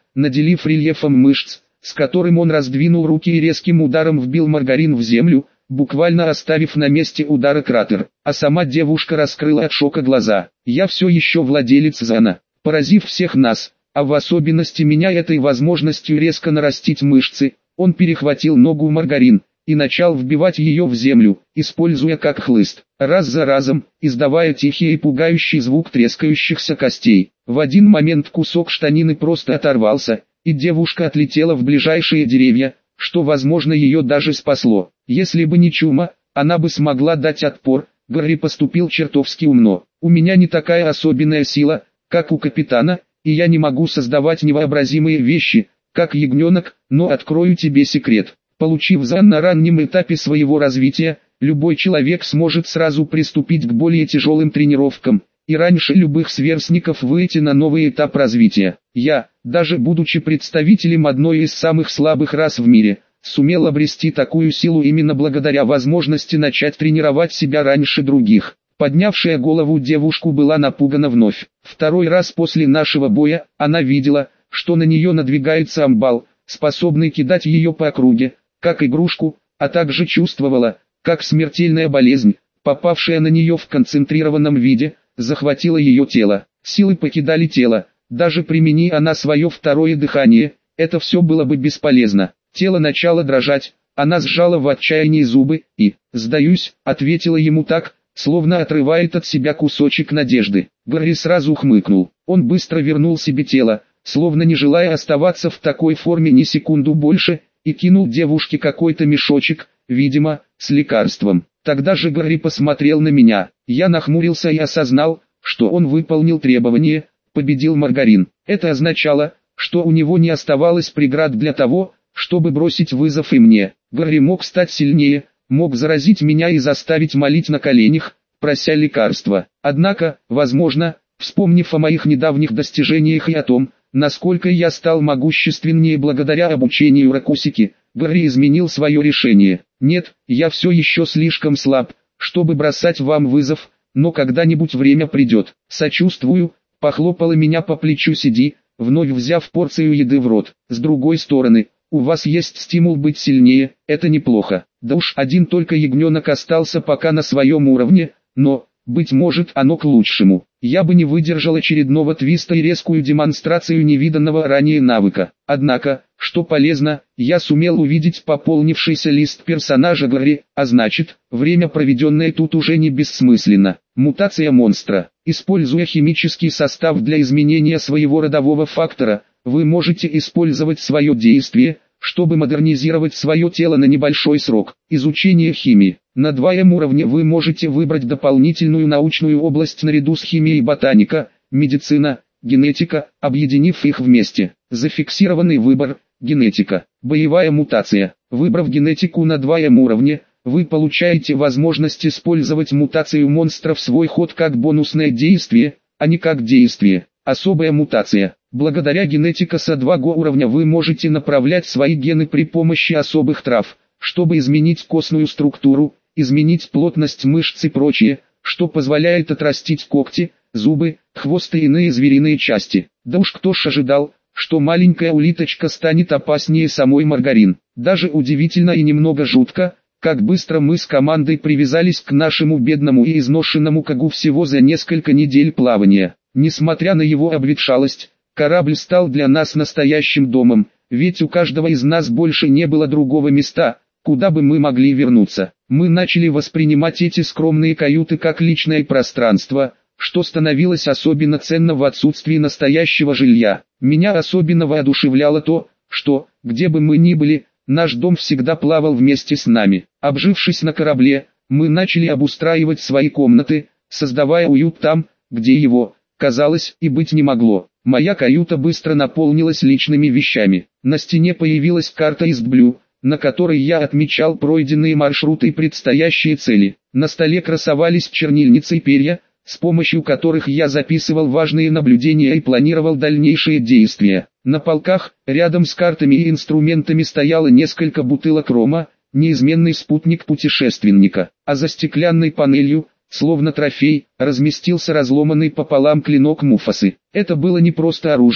наделив рельефом мышц, с которым он раздвинул руки и резким ударом вбил маргарин в землю, буквально оставив на месте удара кратер. А сама девушка раскрыла от шока глаза. «Я все еще владелец Зана». Поразив всех нас, а в особенности меня этой возможностью резко нарастить мышцы, он перехватил ногу маргарин и начал вбивать ее в землю, используя как хлыст, раз за разом, издавая тихий и пугающий звук трескающихся костей. В один момент кусок штанины просто оторвался, и девушка отлетела в ближайшие деревья, что возможно ее даже спасло. Если бы не чума, она бы смогла дать отпор. Гарри поступил чертовски умно. У меня не такая особенная сила, как у капитана, и я не могу создавать невообразимые вещи, как ягненок, но открою тебе секрет. Получив Зан на раннем этапе своего развития, любой человек сможет сразу приступить к более тяжелым тренировкам, и раньше любых сверстников выйти на новый этап развития. Я, даже будучи представителем одной из самых слабых рас в мире, сумел обрести такую силу именно благодаря возможности начать тренировать себя раньше других. Поднявшая голову девушку была напугана вновь. Второй раз после нашего боя, она видела, что на нее надвигается амбал, способный кидать ее по округе, как игрушку, а также чувствовала, как смертельная болезнь, попавшая на нее в концентрированном виде, захватила ее тело. Силы покидали тело, даже примени она свое второе дыхание, это все было бы бесполезно. Тело начало дрожать, она сжала в отчаянии зубы и, «Сдаюсь», ответила ему так, словно отрывает от себя кусочек надежды. Гарри сразу хмыкнул, он быстро вернул себе тело, словно не желая оставаться в такой форме ни секунду больше, и кинул девушке какой-то мешочек, видимо, с лекарством. Тогда же Гарри посмотрел на меня, я нахмурился и осознал, что он выполнил требование, победил маргарин. Это означало, что у него не оставалось преград для того, чтобы бросить вызов и мне. Гарри мог стать сильнее, мог заразить меня и заставить молить на коленях, прося лекарства. Однако, возможно, вспомнив о моих недавних достижениях и о том, насколько я стал могущественнее благодаря обучению Ракусики, Гарри изменил свое решение. «Нет, я все еще слишком слаб, чтобы бросать вам вызов, но когда-нибудь время придет. Сочувствую», похлопала меня по плечу Сиди, вновь взяв порцию еды в рот. «С другой стороны, у вас есть стимул быть сильнее, это неплохо. Да уж один только ягненок остался пока на своем уровне, но, быть может, оно к лучшему. Я бы не выдержал очередного твиста и резкую демонстрацию невиданного ранее навыка. Однако, что полезно, я сумел увидеть пополнившийся лист персонажа Гарри, а значит, время, проведенное тут, уже не бессмысленно. Мутация монстра. Используя химический состав для изменения своего родового фактора, вы можете использовать свое действие, чтобы модернизировать свое тело на небольшой срок. Изучение химии. На два эм уровне вы можете выбрать дополнительную научную область наряду с химией: ботаника, медицина, генетика, объединив их вместе. Зафиксированный выбор – генетика. Боевая мутация. Выбрав генетику на два эм уровне, вы получаете возможность использовать мутацию монстра в свой ход как бонусное действие, а не как действие. Особая мутация. Благодаря генетика с два уровня вы можете направлять свои гены при помощи особых трав, чтобы изменить костную структуру, изменить плотность мышц и прочее, что позволяет отрастить когти, зубы, хвост и иные звериные части. Да уж кто ж ожидал, что маленькая улиточка станет опаснее самой маргарин. Даже удивительно и немного жутко, как быстро мы с командой привязались к нашему бедному и изношенному Кагу всего за несколько недель плавания. Несмотря на его обветшалость, корабль стал для нас настоящим домом, ведь у каждого из нас больше не было другого места, куда бы мы могли вернуться. Мы начали воспринимать эти скромные каюты как личное пространство, что становилось особенно ценно в отсутствии настоящего жилья. Меня особенно воодушевляло то, что, где бы мы ни были, наш дом всегда плавал вместе с нами. Обжившись на корабле, мы начали обустраивать свои комнаты, создавая уют там, где его, казалось, и быть не могло. Моя каюта быстро наполнилась личными вещами. На стене появилась карта Истблю, на которой я отмечал пройденные маршруты и предстоящие цели. На столе красовались чернильницы и перья, с помощью которых я записывал важные наблюдения и планировал дальнейшие действия. На полках, рядом с картами и инструментами, стояло несколько бутылок рома, неизменный спутник путешественника, а за стеклянной панелью, словно трофей, разместился разломанный пополам клинок Муфасы. Это было не просто оружие,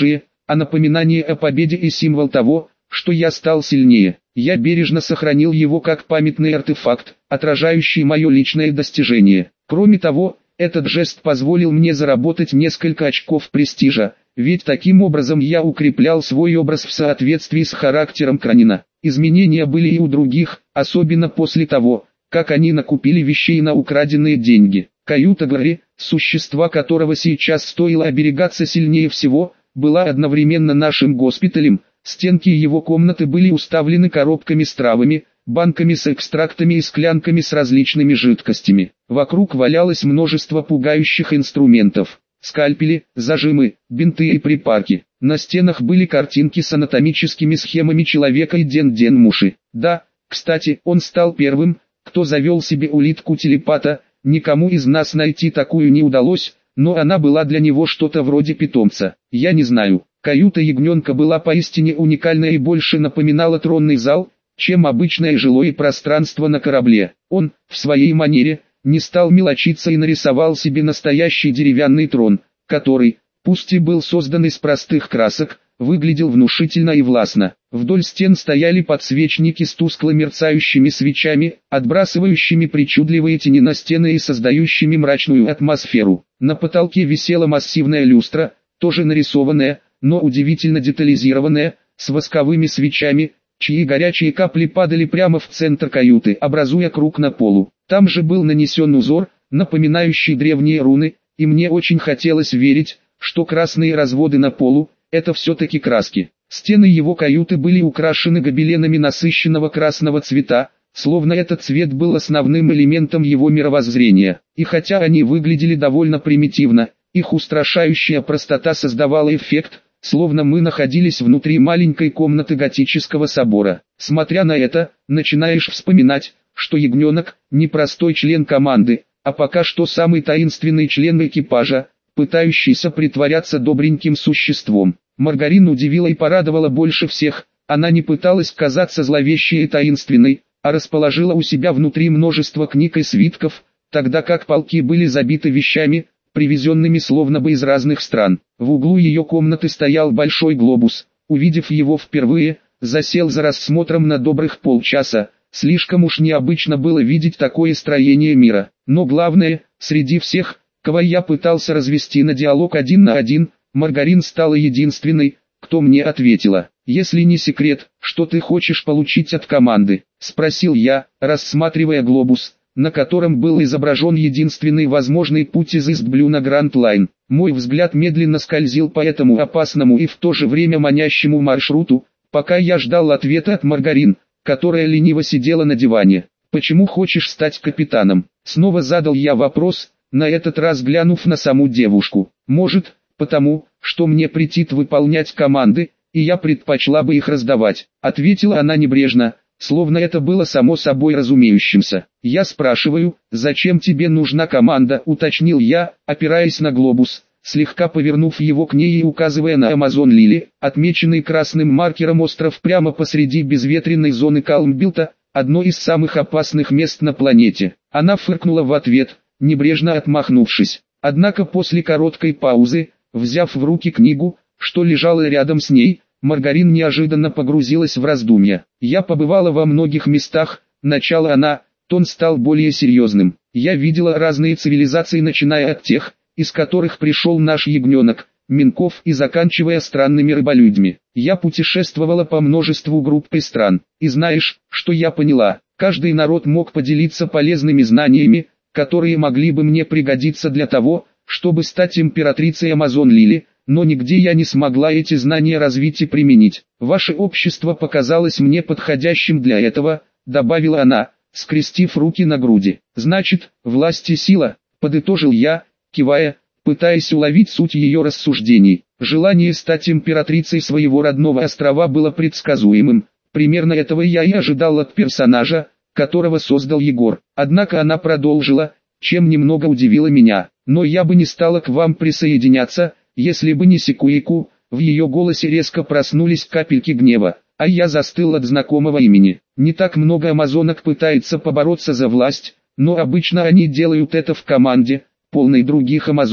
а напоминание о победе и символ того, что я стал сильнее. Я бережно сохранил его как памятный артефакт, отражающий мое личное достижение. Кроме того, этот жест позволил мне заработать несколько очков престижа, ведь таким образом я укреплял свой образ в соответствии с характером Кранина. Изменения были и у других, особенно после того, как они накупили вещей на украденные деньги. Каюта Гарри, существа которого сейчас стоило оберегаться сильнее всего, была одновременно нашим госпиталем. Стенки его комнаты были уставлены коробками с травами, банками с экстрактами и склянками с различными жидкостями. Вокруг валялось множество пугающих инструментов: скальпели, зажимы, бинты и припарки. На стенах были картинки с анатомическими схемами человека и Ден-Ден Муши. Да, кстати, он стал первым, кто завел себе улитку-телепата. Никому из нас найти такую не удалось, но она была для него что-то вроде питомца. Я не знаю. Каюта ягненка была поистине уникальна и больше напоминала тронный зал, чем обычное жилое пространство на корабле. Он, в своей манере, не стал мелочиться и нарисовал себе настоящий деревянный трон, который, пусть и был создан из простых красок, выглядел внушительно и властно. Вдоль стен стояли подсвечники с тускло мерцающими свечами, отбрасывающими причудливые тени на стены и создающими мрачную атмосферу. На потолке висела массивная люстра, тоже нарисованная, но удивительно детализированная, с восковыми свечами, чьи горячие капли падали прямо в центр каюты, образуя круг на полу. Там же был нанесен узор, напоминающий древние руны, и мне очень хотелось верить, что красные разводы на полу – это все-таки краски. Стены его каюты были украшены гобеленами насыщенного красного цвета, словно этот цвет был основным элементом его мировоззрения. И хотя они выглядели довольно примитивно, их устрашающая простота создавала эффект, словно мы находились внутри маленькой комнаты готического собора. Смотря на это, начинаешь вспоминать, что ягненок – не простой член команды, а пока что самый таинственный член экипажа, пытающийся притворяться добреньким существом. Маргарин удивила и порадовала больше всех. Она не пыталась казаться зловещей и таинственной, а расположила у себя внутри множество книг и свитков, тогда как полки были забиты вещами, привезенными словно бы из разных стран. В углу ее комнаты стоял большой глобус. Увидев его впервые, засел за рассмотром на добрых полчаса. Слишком уж необычно было видеть такое строение мира. Но главное, среди всех, кого я пытался развести на диалог один на один, Маргарин стала единственной, кто мне ответила. «Если не секрет, что ты хочешь получить от команды?» – спросил я, рассматривая глобус, на котором был изображен единственный возможный путь из Истблю на Гранд Лайн. Мой взгляд медленно скользил по этому опасному и в то же время манящему маршруту, пока я ждал ответа от Маргарин, которая лениво сидела на диване. «Почему хочешь стать капитаном?» Снова задал я вопрос, на этот раз глянув на саму девушку. «Может, потому, что мне претит выполнять команды, и я предпочла бы их раздавать», ответила она небрежно, словно это было само собой разумеющимся. «Я спрашиваю, зачем тебе нужна команда?» уточнил я, опираясь на глобус, слегка повернув его к ней и указывая на Амазон Лили, отмеченный красным маркером остров прямо посреди безветренной зоны Калмбилта, одно из самых опасных мест на планете. Она фыркнула в ответ, небрежно отмахнувшись. Однако после короткой паузы, взяв в руки книгу, что лежала рядом с ней, Маргарин неожиданно погрузилась в раздумья. «Я побывала во многих местах», начала она, тон стал более серьезным. «Я видела разные цивилизации, начиная от тех, из которых пришел наш ягненок, Минков, и заканчивая странными рыболюдьми. Я путешествовала по множеству групп и стран, и знаешь, что я поняла? Каждый народ мог поделиться полезными знаниями, которые могли бы мне пригодиться для того, чтобы стать императрицей Амазон Лили, но нигде я не смогла эти знания развить и применить. Ваше общество показалось мне подходящим для этого», добавила она, скрестив руки на груди. «Значит, власть и сила», подытожил я, кивая, пытаясь уловить суть ее рассуждений. Желание стать императрицей своего родного острова было предсказуемым. Примерно этого я и ожидал от персонажа, которого создал Егор. Однако она продолжила, чем немного удивила меня. «Но я бы не стала к вам присоединяться, если бы не Сикуику». В ее голосе резко проснулись капельки гнева, а я застыл от знакомого имени. Не так много амазонок пытается побороться за власть, но обычно они делают это в команде, полной других амазонок.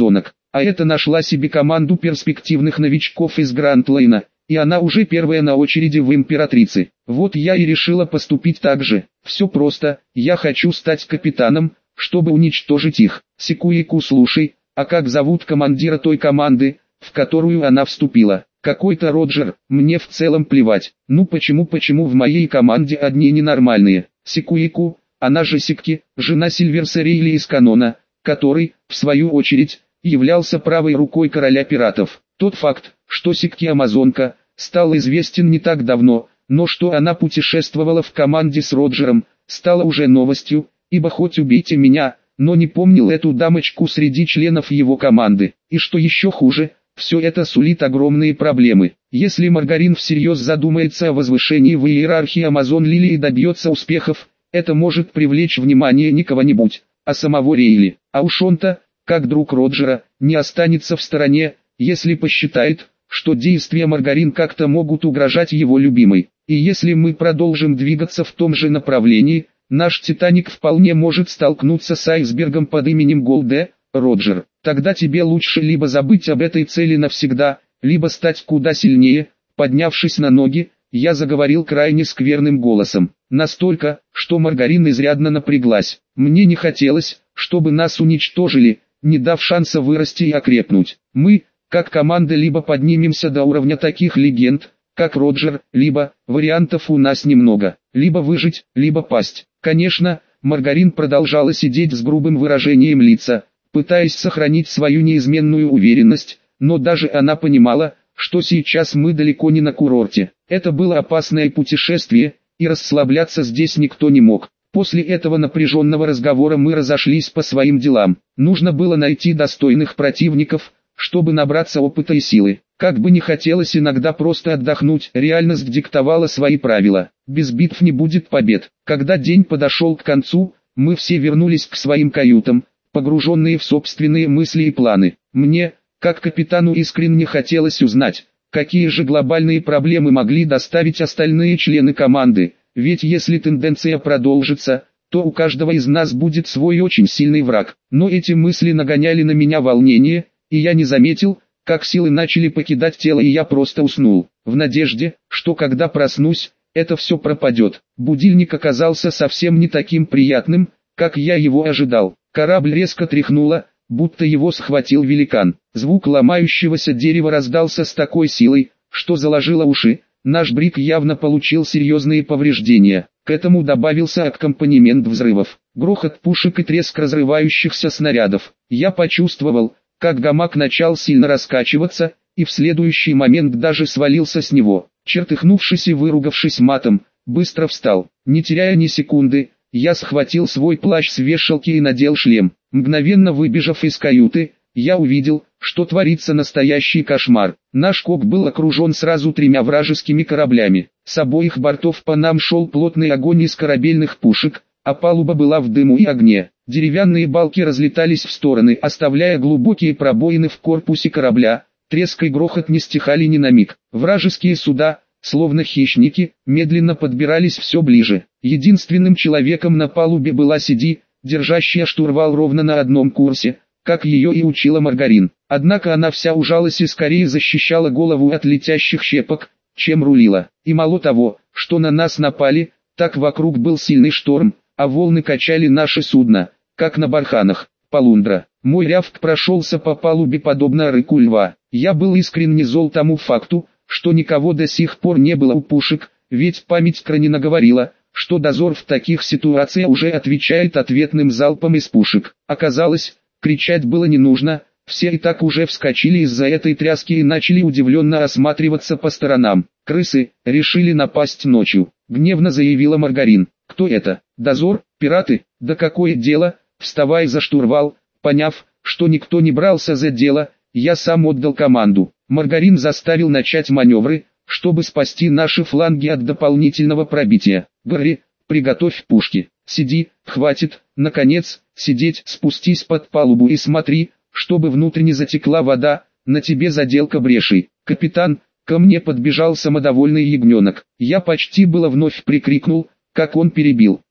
А это нашла себе команду перспективных новичков из Гранд-Лейна, и она уже первая на очереди в императрице. Вот я и решила поступить так же. Все просто, я хочу стать капитаном, чтобы уничтожить их. Сикуику, слушай, а как зовут командира той команды, в которую она вступила? Какой-то Роджер, мне в целом плевать. Ну почему почему в моей команде одни ненормальные? Сикуику, она же Сикки, жена Сильверса Рейли из канона, который, в свою очередь, являлся правой рукой короля пиратов. Тот факт, что Сикки амазонка, стал известен не так давно, но что она путешествовала в команде с Роджером, стало уже новостью, ибо хоть убейте меня, но не помнил эту дамочку среди членов его команды. И что еще хуже, все это сулит огромные проблемы. Если Маргарин всерьез задумается о возвышении в иерархии Амазон Лили и добьется успехов, это может привлечь внимание не кого-нибудь, а самого Рейли. А уж он-то, как друг Роджера, не останется в стороне, если посчитает, что действия Маргарин как-то могут угрожать его любимой. И если мы продолжим двигаться в том же направлении, наш Титаник вполне может столкнуться с айсбергом под именем Голде, Роджер. Тогда тебе лучше либо забыть об этой цели навсегда, либо стать куда сильнее. Поднявшись на ноги, я заговорил крайне скверным голосом. Настолько, что Маргарин изрядно напряглась. Мне не хотелось, чтобы нас уничтожили, не дав шанса вырасти и окрепнуть. Мы, как команда, либо поднимемся до уровня таких легенд, как Роджер, либо, вариантов у нас немного, либо выжить, либо пасть. Конечно, Маргарин продолжала сидеть с грубым выражением лица, пытаясь сохранить свою неизменную уверенность, но даже она понимала, что сейчас мы далеко не на курорте. Это было опасное путешествие, и расслабляться здесь никто не мог. После этого напряженного разговора мы разошлись по своим делам. Нужно было найти достойных противников, чтобы набраться опыта и силы. Как бы не хотелось иногда просто отдохнуть, реальность диктовала свои правила. Без битв не будет побед. Когда день подошел к концу, мы все вернулись к своим каютам, погруженные в собственные мысли и планы. Мне, как капитану, искренне хотелось узнать, какие же глобальные проблемы могли доставить остальные члены команды, ведь если тенденция продолжится, то у каждого из нас будет свой очень сильный враг. Но эти мысли нагоняли на меня волнение, и я не заметил, как силы начали покидать тело, и я просто уснул, в надежде, что когда проснусь, это все пропадет. Будильник оказался совсем не таким приятным, как я его ожидал. Корабль резко тряхнуло, будто его схватил великан. Звук ломающегося дерева раздался с такой силой, что заложило уши. Наш бриг явно получил серьезные повреждения. К этому добавился аккомпанемент взрывов, грохот пушек и треск разрывающихся снарядов. Я почувствовал, как гамак начал сильно раскачиваться, и в следующий момент даже свалился с него. Чертыхнувшись и выругавшись матом, быстро встал. Не теряя ни секунды, я схватил свой плащ с вешалки и надел шлем. Мгновенно выбежав из каюты, я увидел, что творится настоящий кошмар. Наш кок был окружен сразу тремя вражескими кораблями. С обоих бортов по нам шел плотный огонь из корабельных пушек, а палуба была в дыму и огне. Деревянные балки разлетались в стороны, оставляя глубокие пробоины в корпусе корабля. Треск и грохот не стихали ни на миг. Вражеские суда, словно хищники, медленно подбирались все ближе. Единственным человеком на палубе была Сиди, держащая штурвал ровно на одном курсе, как ее и учила Маргарин. Однако она вся ужалась и скорее защищала голову от летящих щепок, чем рулила. И мало того, что на нас напали, так вокруг был сильный шторм, а волны качали наше судно, как на барханах. Полундра. Мой рявк прошелся по палубе подобно рыку льва. Я был искренне зол тому факту, что никого до сих пор не было у пушек, ведь память Кранина говорила, что дозор в таких ситуациях уже отвечает ответным залпом из пушек. Оказалось, кричать было не нужно, все и так уже вскочили из-за этой тряски и начали удивленно осматриваться по сторонам. «Крысы, решили напасть ночью», — гневно заявила Маргарин. «Кто это? Дозор? Пираты? Да какое дело?» Вставай за штурвал. Поняв, что никто не брался за дело, я сам отдал команду. Маргарин заставил начать маневры, чтобы спасти наши фланги от дополнительного пробития. Гарри, приготовь пушки. Сиди, хватит, наконец, сидеть, спустись под палубу и смотри, чтобы внутрь не затекла вода, на тебе заделка брешей. Капитан, ко мне подбежал самодовольный ягненок. Я почти было вновь прикрикнул, как он перебил.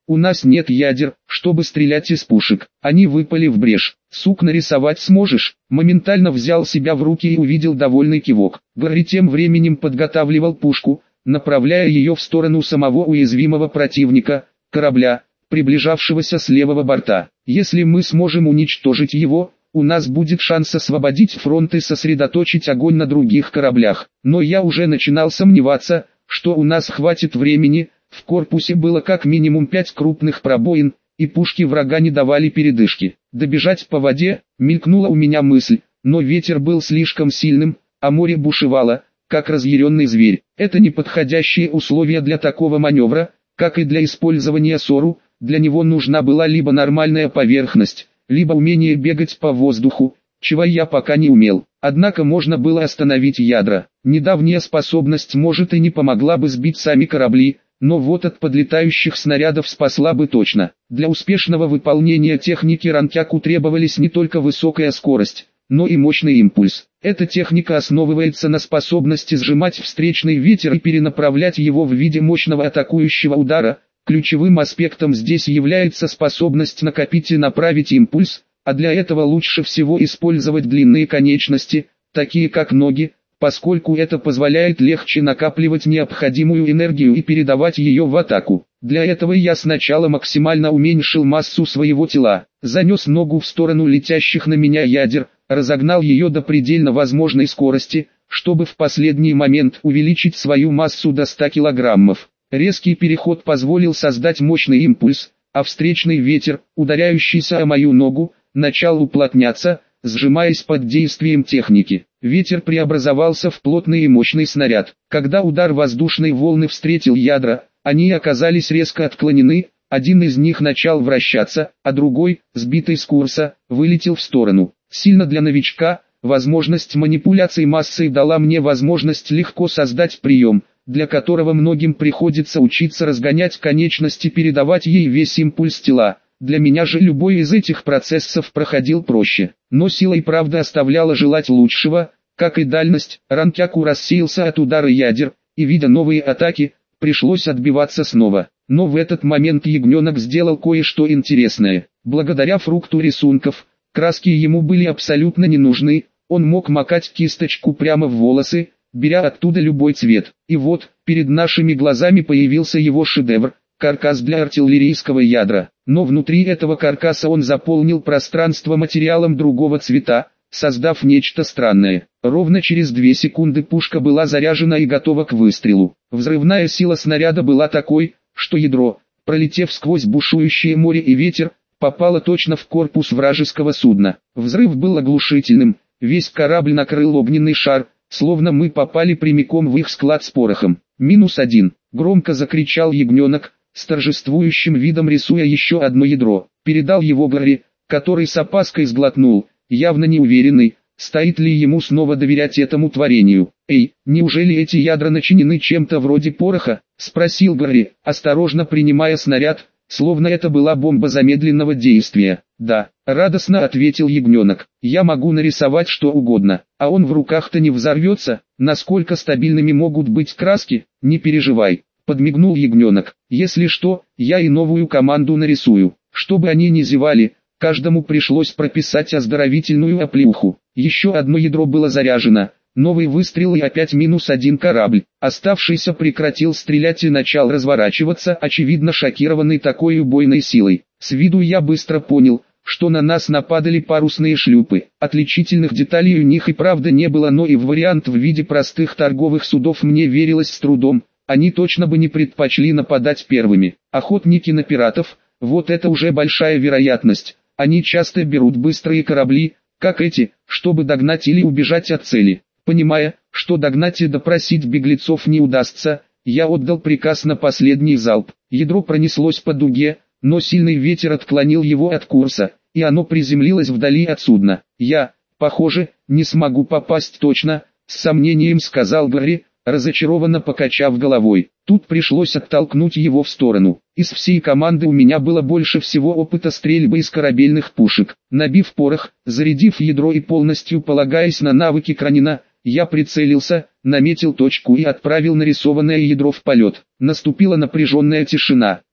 У нас нет ядер, чтобы стрелять из пушек. Они выпали в брешь. Сук, нарисовать сможешь? Моментально взял себя в руки и увидел довольный кивок. Гарри тем временем подготавливал пушку, направляя ее в сторону самого уязвимого противника, корабля, приближавшегося с левого борта. Если мы сможем уничтожить его, у нас будет шанс освободить фронт и сосредоточить огонь на других кораблях. Но я уже начинал сомневаться, что у нас хватит времени. В корпусе было как минимум пять крупных пробоин, и пушки врага не давали передышки. Добежать по воде, мелькнула у меня мысль, но ветер был слишком сильным, а море бушевало, как разъяренный зверь. Это неподходящие условия для такого маневра, как и для использования Сору. Для него нужна была либо нормальная поверхность, либо умение бегать по воздуху, чего я пока не умел. Однако можно было остановить ядра. Недавняя способность может и не помогла бы сбить сами корабли, но вот от подлетающих снарядов спасла бы точно. Для успешного выполнения техники Ранкяку требовались не только высокая скорость, но и мощный импульс. Эта техника основывается на способности сжимать встречный ветер и перенаправлять его в виде мощного атакующего удара. Ключевым аспектом здесь является способность накопить и направить импульс, а для этого лучше всего использовать длинные конечности, такие как ноги, поскольку это позволяет легче накапливать необходимую энергию и передавать ее в атаку. Для этого я сначала максимально уменьшил массу своего тела, занес ногу в сторону летящих на меня ядер, разогнал ее до предельно возможной скорости, чтобы в последний момент увеличить свою массу до ста килограммов. Резкий переход позволил создать мощный импульс, а встречный ветер, ударяющийся о мою ногу, начал уплотняться, сжимаясь под действием техники. Ветер преобразовался в плотный и мощный снаряд. Когда удар воздушной волны встретил ядра, они оказались резко отклонены, один из них начал вращаться, а другой, сбитый с курса, вылетел в сторону. Сильно для новичка, возможность манипуляции массой дала мне возможность легко создать прием, для которого многим приходится учиться разгонять конечности и передавать ей весь импульс тела. Для меня же любой из этих процессов проходил проще, но сила и правда оставляла желать лучшего, как и дальность. Ранкяку рассеялся от удара ядер, и видя новые атаки, пришлось отбиваться снова. Но в этот момент ягненок сделал кое-что интересное. Благодаря фрукту рисунков, краски ему были абсолютно не нужны, он мог макать кисточку прямо в волосы, беря оттуда любой цвет. И вот, перед нашими глазами появился его шедевр – каркас для артиллерийского ядра. Но внутри этого каркаса он заполнил пространство материалом другого цвета, создав нечто странное. Ровно через две секунды пушка была заряжена и готова к выстрелу. Взрывная сила снаряда была такой, что ядро, пролетев сквозь бушующее море и ветер, попало точно в корпус вражеского судна. Взрыв был оглушительным, весь корабль накрыл огненный шар, словно мы попали прямиком в их склад с порохом. «Минус один», — громко закричал ягненок, с торжествующим видом рисуя еще одно ядро. Передал его Гарри, который с опаской сглотнул, явно неуверенный, стоит ли ему снова доверять этому творению. «Эй, неужели эти ядра начинены чем-то вроде пороха?» — спросил Гарри, осторожно принимая снаряд, словно это была бомба замедленного действия. «Да», — радостно ответил ягненок, — «я могу нарисовать что угодно, а он в руках-то не взорвется. Насколько стабильными могут быть краски, не переживай», — подмигнул ягненок. «Если что, я и новую команду нарисую, чтобы они не зевали». Каждому пришлось прописать оздоровительную оплеуху. Еще одно ядро было заряжено. Новый выстрел и опять минус один корабль. Оставшийся прекратил стрелять и начал разворачиваться, очевидно шокированный такой убойной силой. С виду я быстро понял, что на нас нападали парусные шлюпы. Отличительных деталей у них и правда не было, но и в вариант в виде простых торговых судов мне верилось с трудом. Они точно бы не предпочли нападать первыми. Охотники на пиратов, вот это уже большая вероятность. Они часто берут быстрые корабли, как эти, чтобы догнать или убежать от цели. Понимая, что догнать и допросить беглецов не удастся, я отдал приказ на последний залп. Ядро пронеслось по дуге, но сильный ветер отклонил его от курса, и оно приземлилось вдали от судна. «Я, похоже, не смогу попасть точно», — с сомнением сказал Гарри, разочарованно покачав головой. Тут пришлось оттолкнуть его в сторону. Из всей команды у меня было больше всего опыта стрельбы из корабельных пушек. Набив порох, зарядив ядро и полностью полагаясь на навыки Кранина, я прицелился, наметил точку и отправил нарисованное ядро в полет. Наступила напряженная тишина.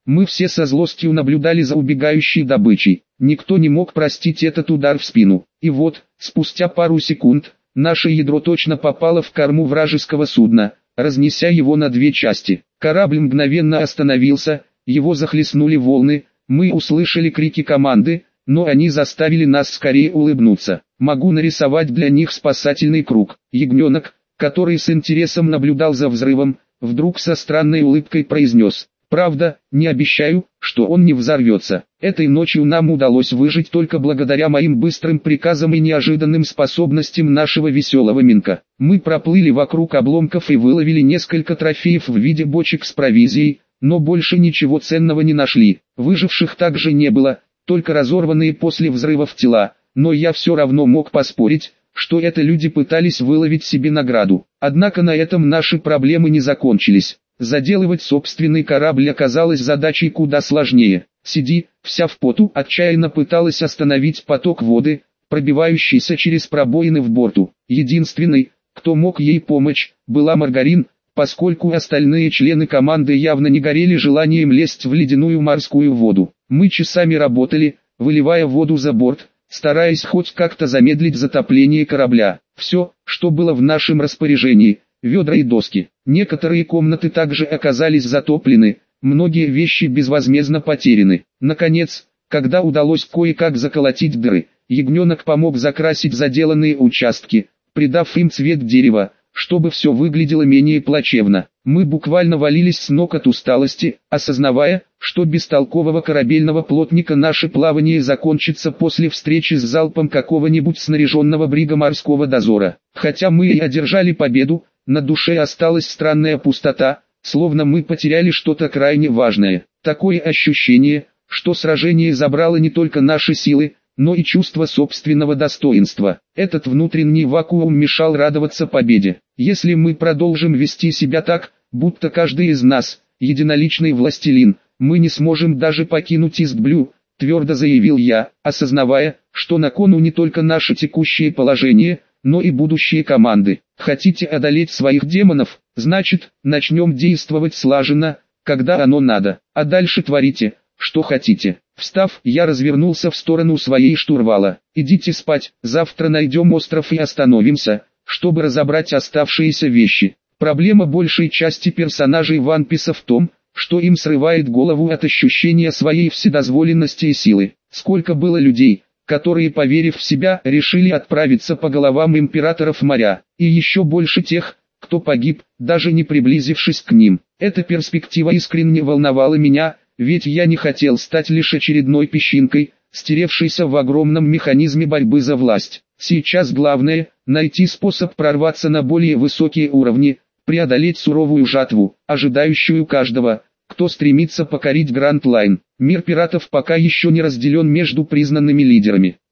Мы все со злостью наблюдали за убегающей добычей. Никто не мог простить этот удар в спину. И вот, спустя пару секунд, наше ядро точно попало в корму вражеского судна, разнеся его на две части. Корабль мгновенно остановился, его захлестнули волны, мы услышали крики команды, но они заставили нас скорее улыбнуться. Могу нарисовать для них спасательный круг. Ягненок, который с интересом наблюдал за взрывом, вдруг со странной улыбкой произнес: «Правда, не обещаю, что он не взорвется». Этой ночью нам удалось выжить только благодаря моим быстрым приказам и неожиданным способностям нашего веселого Минка. Мы проплыли вокруг обломков и выловили несколько трофеев в виде бочек с провизией, но больше ничего ценного не нашли. Выживших также не было, только разорванные после взрывов тела, но я все равно мог поспорить, что это люди пытались выловить себе награду. Однако на этом наши проблемы не закончились. Заделывать собственный корабль оказалось задачей куда сложнее. Сиди, вся в поту, отчаянно пыталась остановить поток воды, пробивающийся через пробоины в борту. Единственной, кто мог ей помочь, была Маргарин, поскольку остальные члены команды явно не горели желанием лезть в ледяную морскую воду. Мы часами работали, выливая воду за борт, стараясь хоть как-то замедлить затопление корабля. Все, что было в нашем распоряжении – ведра и доски. Некоторые комнаты также оказались затоплены, многие вещи безвозмездно потеряны. Наконец, когда удалось кое-как заколотить дыры, ягненок помог закрасить заделанные участки, придав им цвет дерева, чтобы все выглядело менее плачевно. Мы буквально валились с ног от усталости, осознавая, что без толкового корабельного плотника наше плавание закончится после встречи с залпом какого-нибудь снаряженного брига морского дозора. Хотя мы и одержали победу, на душе осталась странная пустота, словно мы потеряли что-то крайне важное. Такое ощущение, что сражение забрало не только наши силы, но и чувство собственного достоинства. Этот внутренний вакуум мешал радоваться победе. Если мы продолжим вести себя так, будто каждый из нас – единоличный властелин, мы не сможем даже покинуть Истблю, твердо заявил я, осознавая, что на кону не только наше текущее положение, но и будущее команды. Хотите одолеть своих демонов, значит, начнем действовать слаженно, когда оно надо, а дальше творите, что хотите. Встав, я развернулся в сторону своей штурвала. Идите спать, завтра найдем остров и остановимся, чтобы разобрать оставшиеся вещи. Проблема большей части персонажей One Piece в том, что им срывает голову от ощущения своей вседозволенности и силы. Сколько было людей, которые, поверив в себя, решили отправиться по головам императоров моря, и еще больше тех, кто погиб, даже не приблизившись к ним. Эта перспектива искренне волновала меня, ведь я не хотел стать лишь очередной песчинкой, стеревшейся в огромном механизме борьбы за власть. Сейчас главное – найти способ прорваться на более высокие уровни, преодолеть суровую жатву, ожидающую каждого, кто стремится покорить Гранд Лайн. Мир пиратов пока еще не разделен между признанными лидерами.